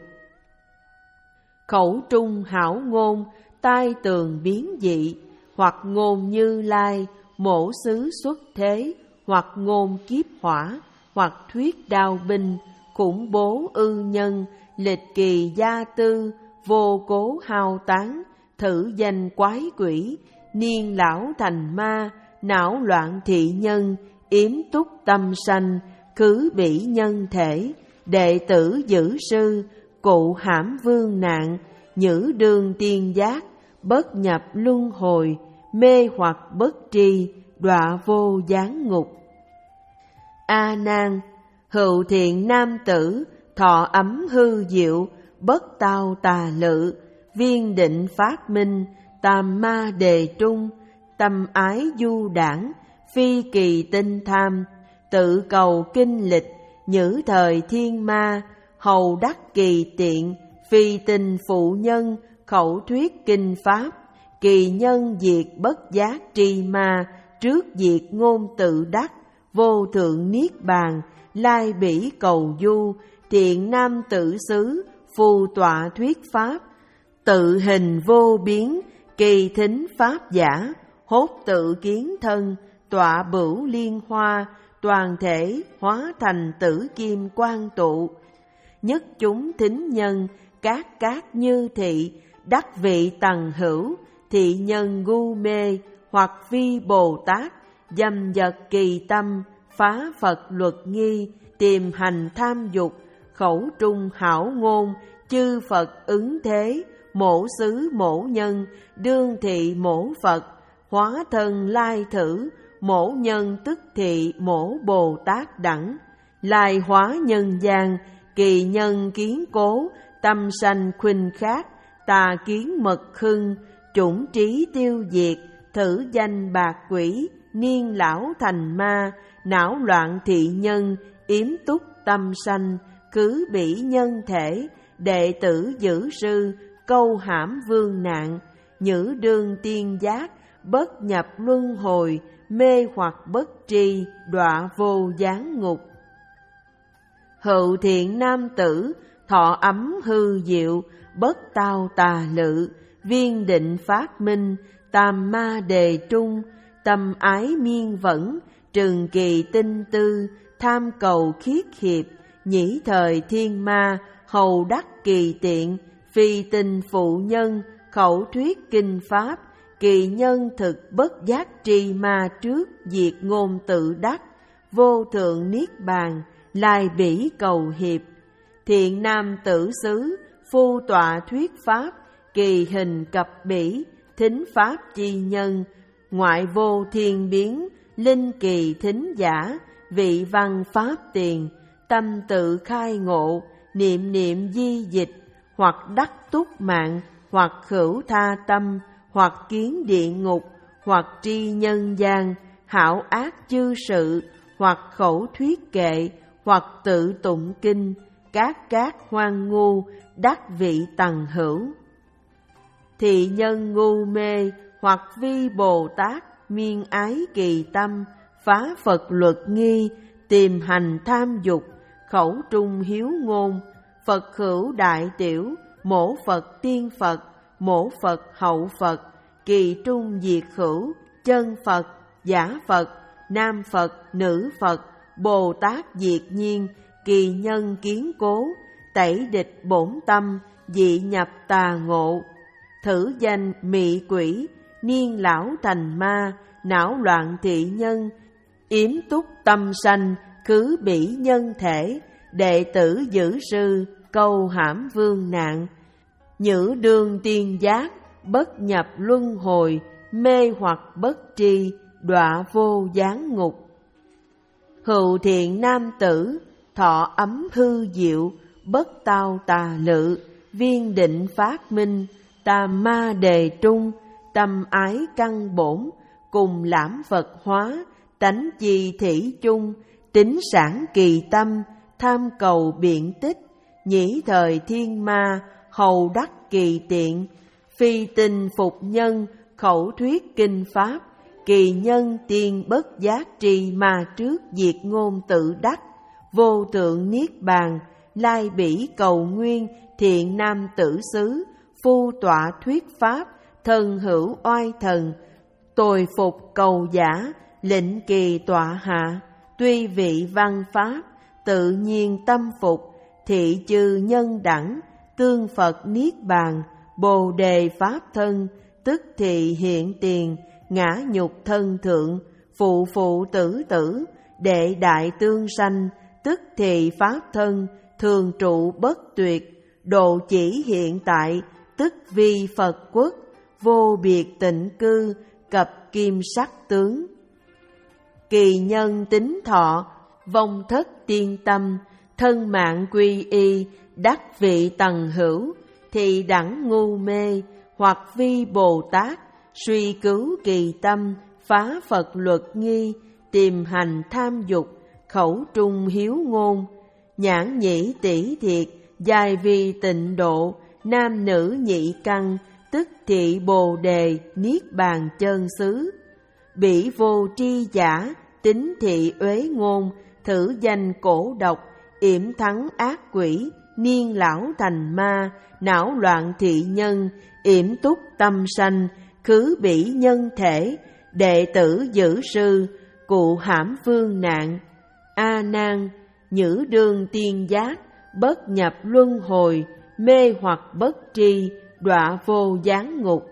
Khẩu trung hảo ngôn, tai tường biến dị, hoặc ngôn Như Lai, mổ xứ xuất thế, hoặc ngôn kiếp hỏa, hoặc thuyết đao binh, khủng bố ư nhân, lịch kỳ gia tư, vô cố hao tán, thử danh quái quỷ, niên lão thành ma, não loạn thị nhân, yếm túc tâm sanh, khứ bỉ nhân thể, đệ tử giữ sư, cụ hãm vương nạn, nhữ đương tiên giác, bất nhập luân hồi, mê hoặc bất tri, đọa vô gián ngục. A Nan, hữu thiện nam tử, thọ ấm hư diệu, bất tao tà lự, viên định phát minh, tam ma đề trung, tâm ái du đảng, phi kỳ tinh tham, tự cầu kinh lịch, nhữ thời thiên ma, hầu đắc kỳ tiện, phi tình phụ nhân, khẩu thuyết kinh pháp, kỳ nhân diệt bất giác tri ma, trước diệt ngôn tự đắc, vô thượng niết bàn, lai bỉ cầu du, thiện nam tử xứ, phù tọa thuyết pháp, tự hình vô biến, kỳ thính pháp giả, hốt tự kiến thân, tọa bửu liên hoa, toàn thể hóa thành tử kim quang tụ. Nhất chúng thính nhân, các cát như thị, đắc vị tầng hữu, thị nhân ngu mê, hoặc vi Bồ Tát, dâm dật kỳ tâm, phá Phật luật nghi, tìm hành tham dục, khẩu trung hảo ngôn, chư Phật ứng thế, mổ xứ mổ nhân, đương thị mổ Phật, hóa thân lai thử, mổ nhân tức thị mổ Bồ Tát đẳng, lai hóa nhân gian, kỳ nhân kiến cố, tâm sanh khuynh khác, tà kiến mật hưng, chủng trí tiêu diệt, thử danh bạc quỷ, niên lão thành ma, não loạn thị nhân, yếm túc tâm sanh, cứ bỉ nhân thể, đệ tử giữ sư, câu hãm vương nạn, nhữ đương tiên giác, bất nhập luân hồi, mê hoặc bất tri, đọa vô gián ngục. Hữu thiện nam tử, thọ ấm hư diệu, bất tao tà lự, viên định phát minh, tam ma đề trung, tâm ái miên vẫn, trường kỳ tinh tư, tham cầu khiết hiệp, nhĩ thời thiên ma, hầu đắc kỳ tiện, phi tình phụ nhân, khẩu thuyết kinh pháp, kỳ nhân thực bất giác tri ma trước, diệt ngôn tự đắc, vô thượng niết bàn, lai bỉ cầu hiệp. Thiện nam tử xứ, phu tọa thuyết pháp, kỳ hình cập bỉ, thính pháp chi nhân, ngoại vô thiên biến, linh kỳ thính giả, vị văn pháp tiền, tâm tự khai ngộ, niệm niệm di dịch, hoặc đắc túc mạng, hoặc hữu tha tâm, hoặc kiến địa ngục, hoặc tri nhân gian, hảo ác chư sự, hoặc khẩu thuyết kệ, hoặc tự tụng kinh, các cát hoang ngu, đắc vị tầng hữu. Thị nhân ngu mê, hoặc vi Bồ Tát, miên ái kỳ tâm, phá Phật luật nghi, tìm hành tham dục, khẩu trung hiếu ngôn, Phật hữu đại tiểu, mổ Phật tiên Phật, mổ Phật hậu Phật, kỳ trung diệt hữu, chân Phật, giả Phật, nam Phật, nữ Phật, Bồ Tát diệt nhiên, kỳ nhân kiến cố, tẩy địch bổn tâm, dị nhập tà ngộ, thử danh mị quỷ, niên lão thành ma, não loạn thị nhân, yếm túc tâm sanh, khứ bỉ nhân thể, đệ tử giữ sư, câu hãm vương nạn, nhữ đương tiên giác, bất nhập luân hồi, mê hoặc bất tri, đọa vô gián ngục. Hữu thiện nam tử, thọ ấm hư diệu, bất tao tà lự, viên định phát minh, tam ma đề trung, tâm ái căn bổn, cùng lãm Phật hóa, tánh chi thủy chung, tính sản kỳ tâm, tham cầu biện tích, nhĩ thời thiên ma, hầu đắc kỳ tiện, phi tình phục nhân, khẩu thuyết kinh pháp, kỳ nhân tiên bất giác trì mà trước diệt ngôn tự đắc, vô thượng niết bàn, lai bỉ cầu nguyên, thiện nam tử xứ, phu tọa thuyết pháp, thần hữu oai thần, tồi phục cầu giả, lệnh kỳ tọa hạ, tuy vị văn pháp, tự nhiên tâm phục, thị chư nhân đẳng, tương Phật niết bàn, bồ đề pháp thân, tức thị hiện tiền, ngã nhục thân thượng, phụ phụ tử tử, đệ đại tương sanh, tức thị pháp thân, thường trụ bất tuyệt, độ chỉ hiện tại, tức vi Phật quốc, vô biệt tịnh cư, cập kim sắc tướng. Kỳ nhân tính thọ, vong thất tiên tâm, thân mạng quy y, đắc vị tầng hữu, thì đẳng ngu mê, hoặc vi Bồ Tát, suy cứu kỳ tâm, phá Phật luật nghi, tìm hành tham dục, khẩu trung hiếu ngôn, nhãn nhĩ tỷ thiệt, dài vi tịnh độ, nam nữ nhị căn, tức thị bồ đề, niết bàn chân xứ. Bỉ vô tri giả, tính thị uế ngôn, thử danh cổ độc, yểm thắng ác quỷ, niên lão thành ma, não loạn thị nhân, yểm túc tâm sanh, khứ bỉ nhân thể, đệ tử giữ sư, cụ hãm phương nạn. A nan, nhữ đương tiên giác, bất nhập luân hồi, mê hoặc bất tri, đọa vô giáng ngục.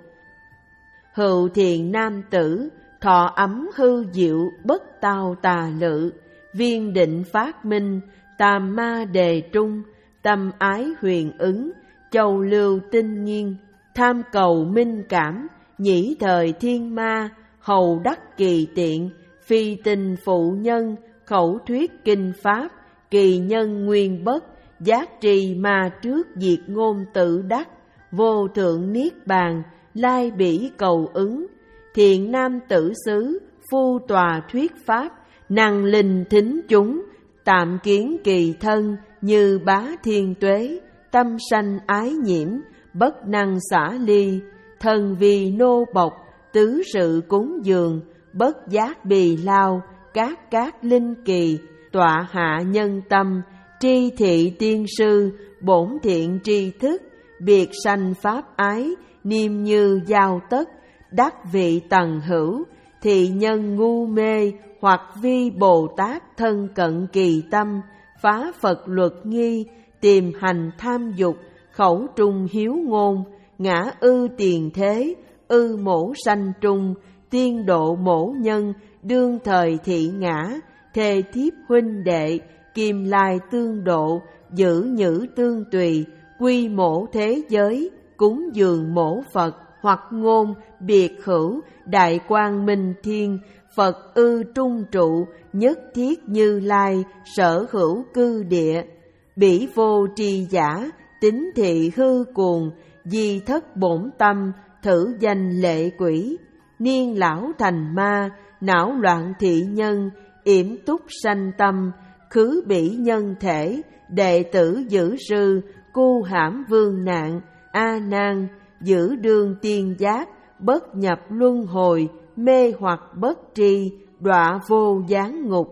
Hữu thiện nam tử, thọ ấm hư diệu, bất tao tà lự, viên định phát minh, tam ma đề trung, tâm ái huyền ứng, châu lưu tinh nghiên, tham cầu minh cảm, nhĩ thời thiên ma, hầu đắc kỳ tiện, phi tình phụ nhân, khẩu thuyết kinh pháp, kỳ nhân nguyên bất, giác trì ma trước diệt ngôn tự đắc, vô thượng niết bàn, lai bỉ cầu ứng, thiện nam tử xứ, phu tòa thuyết pháp, năng linh thính chúng, tạm kiến kỳ thân, như bá thiên tuế, tâm sanh ái nhiễm, bất năng xả ly, thần vì nô bộc, tứ sự cúng dường, bất giác bì lao, các các linh kỳ, tọa hạ nhân tâm, tri thị tiên sư, bổn thiện tri thức, biệt sanh pháp ái, niêm như giao tất, đắc vị tầng hữu, thị nhân ngu mê, hoặc vi Bồ Tát thân cận kỳ tâm, phá Phật luật nghi, tìm hành tham dục, khẩu trung hiếu ngôn, ngã ư tiền thế, ư mổ sanh trung, tiên độ mổ nhân, đương thời thị ngã, thề thiếp huynh đệ, kim lai tương độ, giữ nhữ tương tùy, quy mổ thế giới, cúng dường mổ Phật, hoặc ngôn biệt hữu, đại quang minh thiên, Phật ư trung trụ, nhất thiết Như Lai, sở hữu cư địa. Bỉ vô tri giả, tín thị hư cuồng, di thất bổn tâm, thử danh lệ quỷ. Niên lão thành ma, não loạn thị nhân, yểm túc sanh tâm, khứ bỉ nhân thể, đệ tử giữ sư, cu hãm vương nạn. A nan, giữ đương tiên giác, bất nhập luân hồi, mê hoặc bất tri, đọa vô giáng ngục.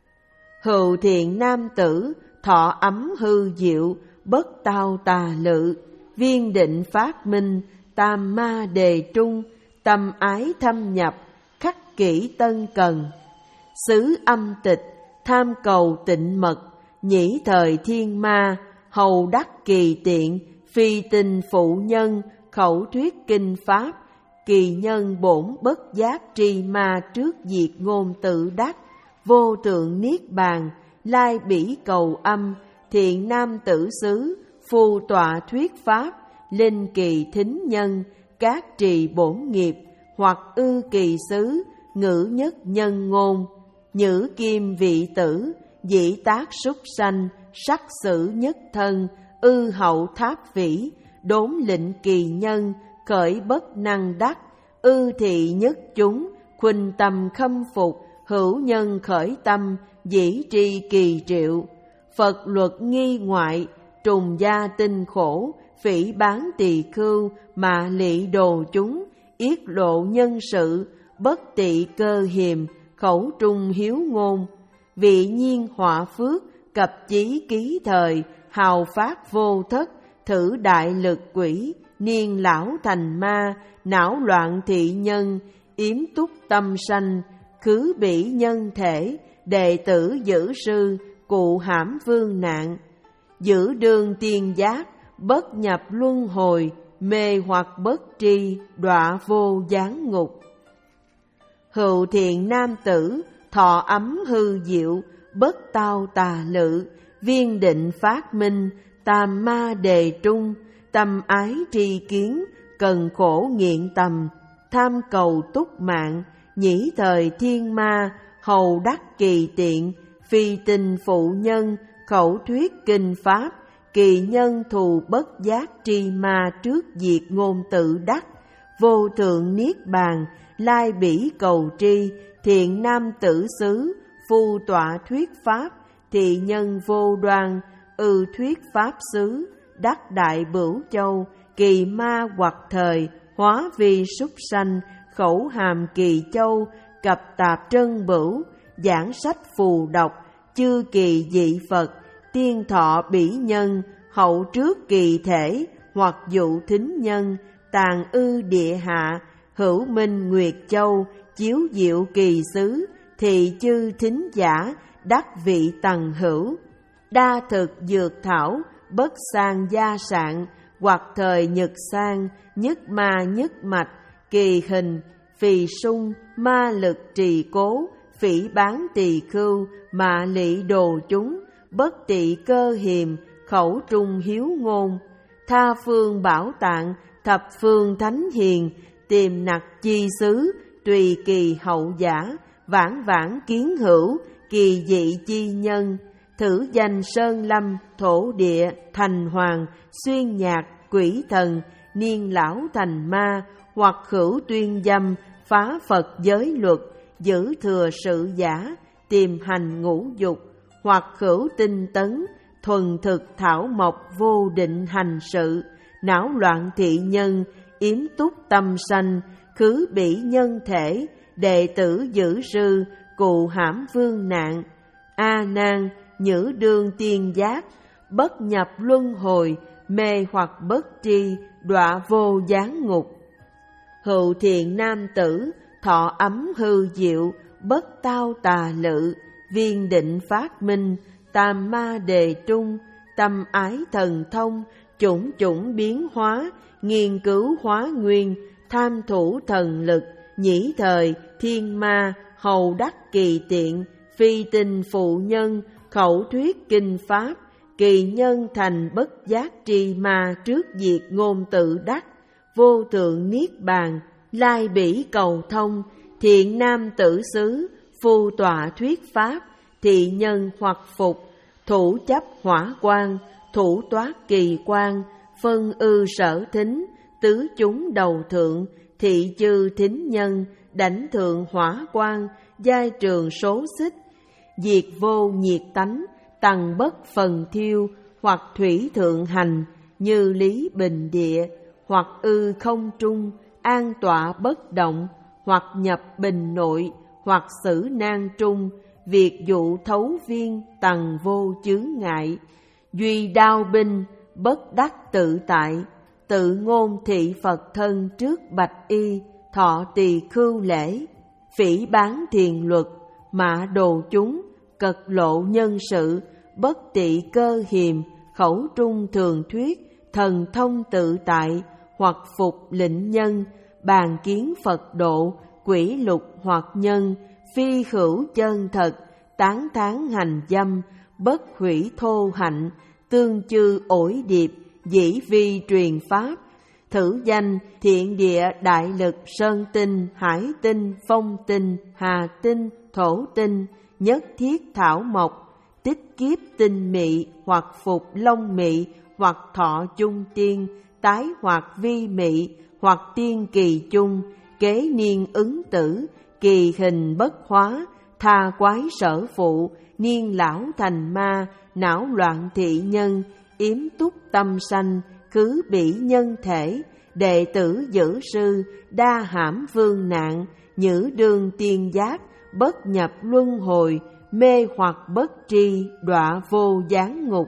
Hữu thiện nam tử, thọ ấm hư diệu, bất tao tà lự, viên định phát minh, tam ma đề trung, tâm ái thâm nhập, khắc kỷ tân cần. Xứ âm tịch, tham cầu tịnh mật, nhĩ thời thiên ma, hầu đắc kỳ tiện, phi tình phụ nhân, khẩu thuyết kinh pháp, kỳ nhân bổn bất giác tri ma trước diệt ngôn tự đắc, vô thượng niết bàn, lai bỉ cầu âm, thiện nam tử xứ, phu tọa thuyết pháp, linh kỳ thính nhân, các trì bổn nghiệp, hoặc ư kỳ xứ, ngữ nhất nhân ngôn, nhữ kim vị tử, dĩ tác súc sanh, sắc sử nhất thân, ư hậu tháp vĩ, đốn lĩnh kỳ nhân, khởi bất năng đắc, ư thị nhất chúng, khuynh tâm khâm phục, hữu nhân khởi tâm, dĩ tri kỳ triệu. Phật luật nghi ngoại, trùng gia tinh khổ, phỉ bán tỳ khưu, mà lị đồ chúng, yết lộ nhân sự, bất tị cơ hiềm, khẩu trung hiếu ngôn. Vị nhiên họa phước, cập chí ký thời, hào phát vô thất, thử đại lực quỷ, niên lão thành ma, não loạn thị nhân, yếm túc tâm sanh, khứ bỉ nhân thể, đệ tử giữ sư, cụ hãm vương nạn. Giữ đường tiên giác, bất nhập luân hồi, mê hoặc bất tri, đọa vô giáng ngục. Hữu thiện nam tử, thọ ấm hư diệu, bất tao tà lự, viên định phát minh, tam ma đề trung, tâm ái tri kiến, cần khổ nghiện tầm, tham cầu túc mạng, nhĩ thời thiên ma, hầu đắc kỳ tiện, phi tình phụ nhân, khẩu thuyết kinh pháp, kỳ nhân thù bất giác tri ma trước diệt ngôn tự đắc, vô thượng niết bàn, lai bỉ cầu tri, thiện nam tử xứ, phu tọa thuyết pháp, thị nhân vô đoan, ư thuyết pháp xứ, đắc đại bửu châu, kỳ ma hoặc thời, hóa vi súc sanh, khẩu hàm kỳ châu, cập tạp trân bửu, giảng sách phù độc, chư kỳ dị Phật, tiên thọ bỉ nhân, hậu trước kỳ thể, hoặc dụ thính nhân, tàn ư địa hạ, hữu minh nguyệt châu, chiếu diệu kỳ xứ, thị chư thính giả, đắc vị tầng hữu. Đa thực dược thảo, bất sang gia sạn, hoặc thời nhật sang, nhất ma nhất mạch, kỳ hình, phì sung, ma lực trì cố, phỉ bán tỳ khưu, mà lị đồ chúng, bất tị cơ hiềm, khẩu trung hiếu ngôn. Tha phương bảo tạng, thập phương thánh hiền, tìm nặc chi xứ, tùy kỳ hậu giả, vãn vãn kiến hữu, kỳ dị chi nhân. Thử danh sơn lâm, thổ địa, thành hoàng, xuyên nhạc, quỷ thần, niên lão thành ma, hoặc hữu tuyên dâm, phá Phật giới luật, giữ thừa sự giả, tìm hành ngũ dục, hoặc hữu tinh tấn, thuần thực thảo mộc vô định hành sự, não loạn thị nhân, yếm túc tâm sanh, khứ bỉ nhân thể, đệ tử giữ sư, cụ hãm vương nạn. A nan, nhữ đương tiên giác, bất nhập luân hồi, mê hoặc bất tri, đọa vô giáng ngục. Hữu thiện nam tử, thọ ấm hư diệu, bất tao tà lự, viên định phát minh, tam ma đề trung, tâm ái thần thông, chủng chủng biến hóa, nghiên cứu hóa nguyên, tham thủ thần lực, nhĩ thời, thiên ma, hầu đắc kỳ tiện, phi tình phụ nhân, khẩu thuyết kinh pháp, kỳ nhân thành bất giác tri ma trước diệt ngôn tự đắc, vô thượng niết bàn, lai bỉ cầu thông, thiện nam tử xứ, phu tọa thuyết pháp, thị nhân hoặc phục, thủ chấp hỏa quan, thủ toát kỳ quan, phân ư sở thính, tứ chúng đầu thượng, thị chư thính nhân, đảnh thượng hỏa quan, giai trường số xích, diệt vô nhiệt tánh, tầng bất phần thiêu, hoặc thủy thượng hành, như lý bình địa, hoặc ư không trung, an tọa bất động, hoặc nhập bình nội, hoặc xử nan trung, việc dụ thấu viên, tầng vô chướng ngại, duy đao binh, bất đắc tự tại, tự ngôn thị Phật thân trước bạch y, thọ tỳ khưu lễ, phỉ bán thiền luật, mạ đồ chúng, cật lộ nhân sự, bất tị cơ hiềm, khẩu trung thường thuyết, thần thông tự tại, hoặc phục lĩnh nhân, bàn kiến Phật độ, quỷ lục hoặc nhân, phi hữu chân thật, tán thán hành dâm, bất hủy thô hạnh, tương chư ổi điệp, dĩ vi truyền pháp, thử danh thiện địa đại lực sơn tinh, hải tinh, phong tinh, hà tinh, thổ tinh, nhất thiết thảo mộc, tích kiếp tinh mị, hoặc phục long mị, hoặc thọ chung tiên, tái hoặc vi mị, hoặc tiên kỳ chung, kế niên ứng tử, kỳ hình bất hóa, tha quái sở phụ, niên lão thành ma, não loạn thị nhân, yếm túc tâm sanh, khứ bỉ nhân thể, đệ tử giữ sư, đa hãm vương nạn, nhữ đương tiên giác, bất nhập luân hồi, mê hoặc bất tri, đọa vô gián ngục.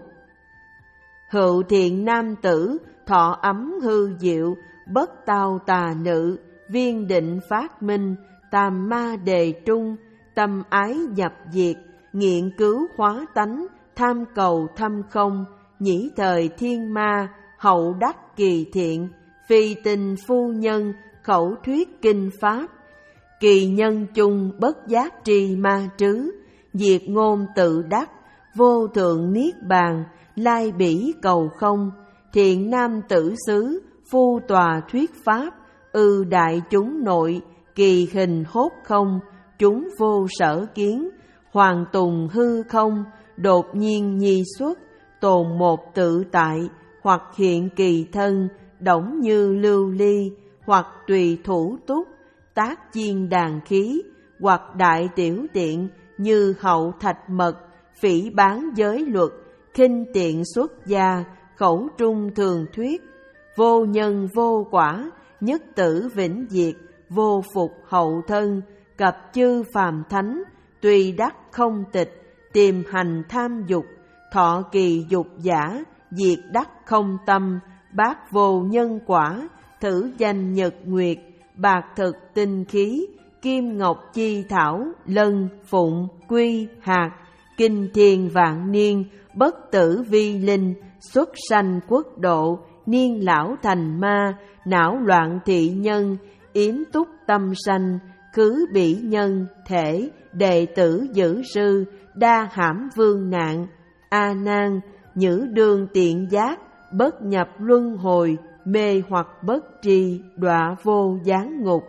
Hữu thiện nam tử, thọ ấm hư diệu, bất tao tà nữ, viên định phát minh, tam ma đề trung, tâm ái nhập diệt, nghiện cứu hóa tánh, tham cầu thâm không, nhĩ thời thiên ma, hậu đắc kỳ thiện, phi tình phu nhân, khẩu thuyết kinh pháp, kỳ nhân chung bất giác trì ma trứ, diệt ngôn tự đắc, vô thượng niết bàn, lai bỉ cầu không, thiện nam tử xứ, phu tòa thuyết pháp, ư đại chúng nội, kỳ hình hốt không, chúng vô sở kiến, hoàng tùng hư không, đột nhiên nhi xuất, tồn một tự tại, hoặc hiện kỳ thân, đổng như lưu ly, hoặc tùy thủ túc, tác chiên đàn khí, hoặc đại tiểu tiện như hậu thạch mật, phỉ bán giới luật, khinh tiện xuất gia, khẩu trung thường thuyết, vô nhân vô quả, nhất tử vĩnh diệt, vô phục hậu thân, cập chư phàm thánh, tùy đắc không tịch, tìm hành tham dục, thọ kỳ dục giả, diệt đắc không tâm, bát vô nhân quả, thử danh nhật nguyệt, bạc thực tinh khí, kim ngọc chi thảo, lân, phụng, quy, hạt, kinh thiên vạn niên, bất tử vi linh, xuất sanh quốc độ, niên lão thành ma, não loạn thị nhân, yếm túc tâm sanh, khứ bỉ nhân thể, đệ tử giữ sư, đa hãm vương nạn. A nan, nhữ đương tiện giác, bất nhập luân hồi, mê hoặc bất tri, đọa vô gián ngục.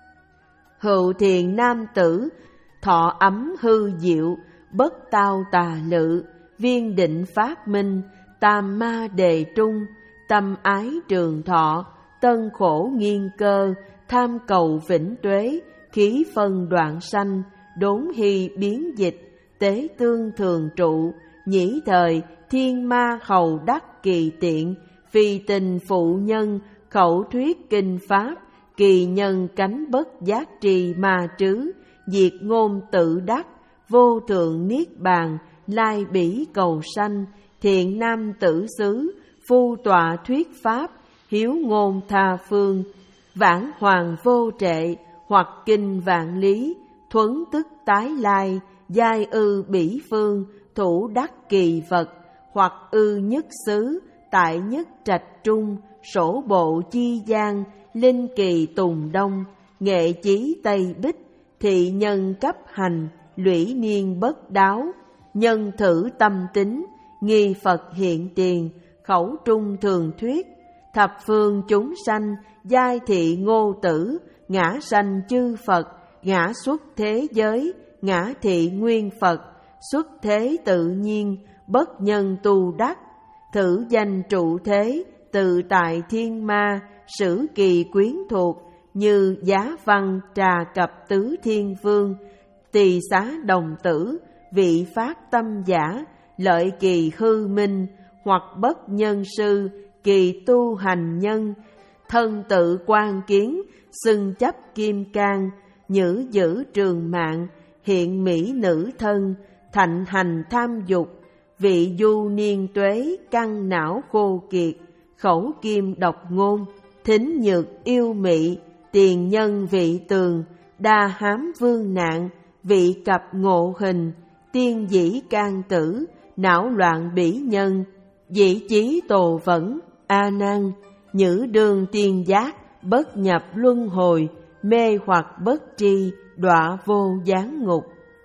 Hữu thiện nam tử, thọ ấm hư diệu, bất tao tà lự, viên định phát minh, tam ma đề trung, tâm ái trường thọ, tân khổ nghiên cơ, tham cầu vĩnh tuế, khí phân đoạn sanh, đốn hy biến dịch, tế tương thường trụ, nhĩ thời thiên ma hầu đắc kỳ tiện, phi tình phụ nhân, khẩu thuyết kinh pháp, kỳ nhân cánh bất giác trì ma trứ, diệt ngôn tự đắc, vô thượng niết bàn, lai bỉ cầu sanh, thiện nam tử xứ, phu tọa thuyết pháp, hiếu ngôn tha phương, vãng hoàng vô trệ, hoặc kinh vạn lý, thuấn tức tái lai, giai ư bỉ phương, thủ đắc kỳ vật, hoặc ư nhất xứ, tại nhất trạch trung, sổ bộ chi giang, linh kỳ tùng đông, nghệ chí tây bích, thị nhân cấp hành, lũy niên bất đáo, nhân thử tâm tính, nghi Phật hiện tiền, khẩu trung thường thuyết, thập phương chúng sanh, giai thị ngô tử, ngã sanh chư Phật, ngã xuất thế giới, ngã thị nguyên Phật, xuất thế tự nhiên, bất nhân tu đắc, thử danh trụ thế, tự tại thiên ma, sử kỳ quyến thuộc, như giá văn trà cập tứ thiên vương, tỳ xá đồng tử, vị phát tâm giả, lợi kỳ hư minh, hoặc bất nhân sư, kỳ tu hành nhân, thân tự quan kiến, xưng chấp kim cang, nhữ giữ trường mạng, hiện mỹ nữ thân, thạnh hành tham dục, vị du niên tuế, căn não khô kiệt, khẩu kim độc ngôn, thính nhược yêu mị, tiền nhân vị tường, đa hám vương nạn, vị cập ngộ hình, tiên dĩ can tử, não loạn bỉ nhân, dĩ chí tồ vẫn. A nan, nhữ đương tiên giác, bất nhập luân hồi, mê hoặc bất tri, đọa vô gián ngục.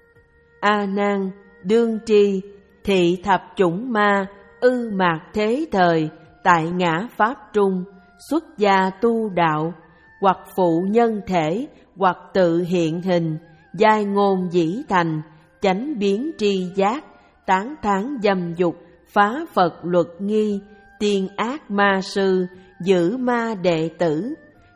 A nan, đương tri, thị thập chủng ma, ư mạt thế thời, tại ngã pháp trung, xuất gia tu đạo, hoặc phụ nhân thể, hoặc tự hiện hình, giai ngôn dĩ thành, chánh biến tri giác, tán thán dâm dục, phá Phật luật nghi, tiên ác ma sư, giữ ma đệ tử,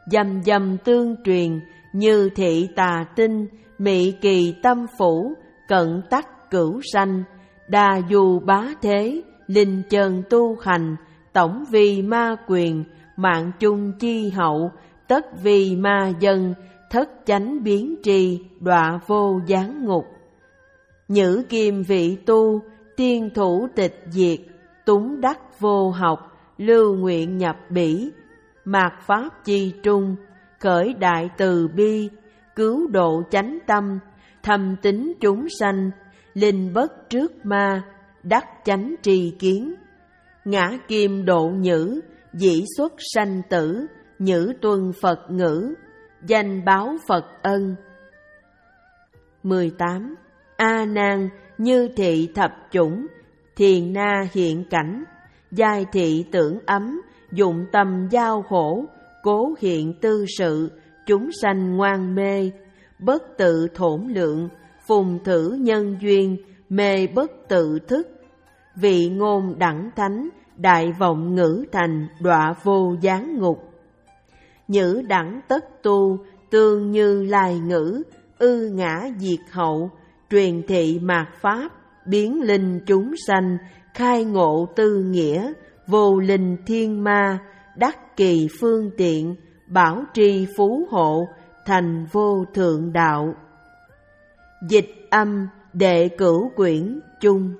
dầm dầm tương truyền, như thị tà tinh, mị kỳ tâm phủ, cận tắc cửu sanh, đa du bá thế, linh chân tu hành, tổng vì ma quyền, mạng chung chi hậu, tất vì ma dân, thất chánh biến trì, đọa vô giáng ngục. Nhữ kim vị tu, tiên thủ tịch diệt, túng đắc vô học, lưu nguyện nhập bỉ, mạt pháp chi trung, khởi đại từ bi, cứu độ chánh tâm, thâm tín chúng sanh, linh bất trước ma, đắc chánh trì kiến. Ngã kim độ nhữ, dĩ xuất sanh tử, nhữ tuân Phật ngữ, danh báo Phật ân. mười tám. A Nan, như thị thập chủng, thiền na hiện cảnh, giai thị tưởng ấm, dụng tâm giao khổ, cố hiện tư sự, chúng sanh ngoan mê, bất tự thổn lượng, phùng thử nhân duyên, mê bất tự thức. Vị ngôn đẳng thánh, đại vọng ngữ thành, đọa vô giáng ngục. Nhữ đẳng tất tu, tương như lai ngữ, ư ngã diệt hậu, truyền thị mạt pháp, biến linh chúng sanh, khai ngộ tư nghĩa, vô linh thiên ma, đắc kỳ phương tiện, bảo trì phú hộ, thành vô thượng đạo. Dịch âm đệ cửu quyển chung.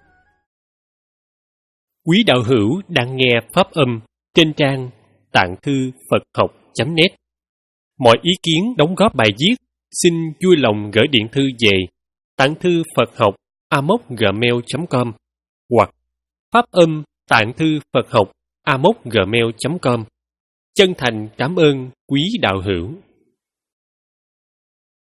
Quý đạo hữu đang nghe pháp âm trên trang tạng thư Phật học chấm net. Mọi ý kiến đóng góp bài viết xin vui lòng gửi điện thư về tạng thư Phật học a mốc gmail chấm com hoặc pháp âm tạng thư Phật học a mốc gmail chấm com. Chân thành cảm ơn quý đạo hữu.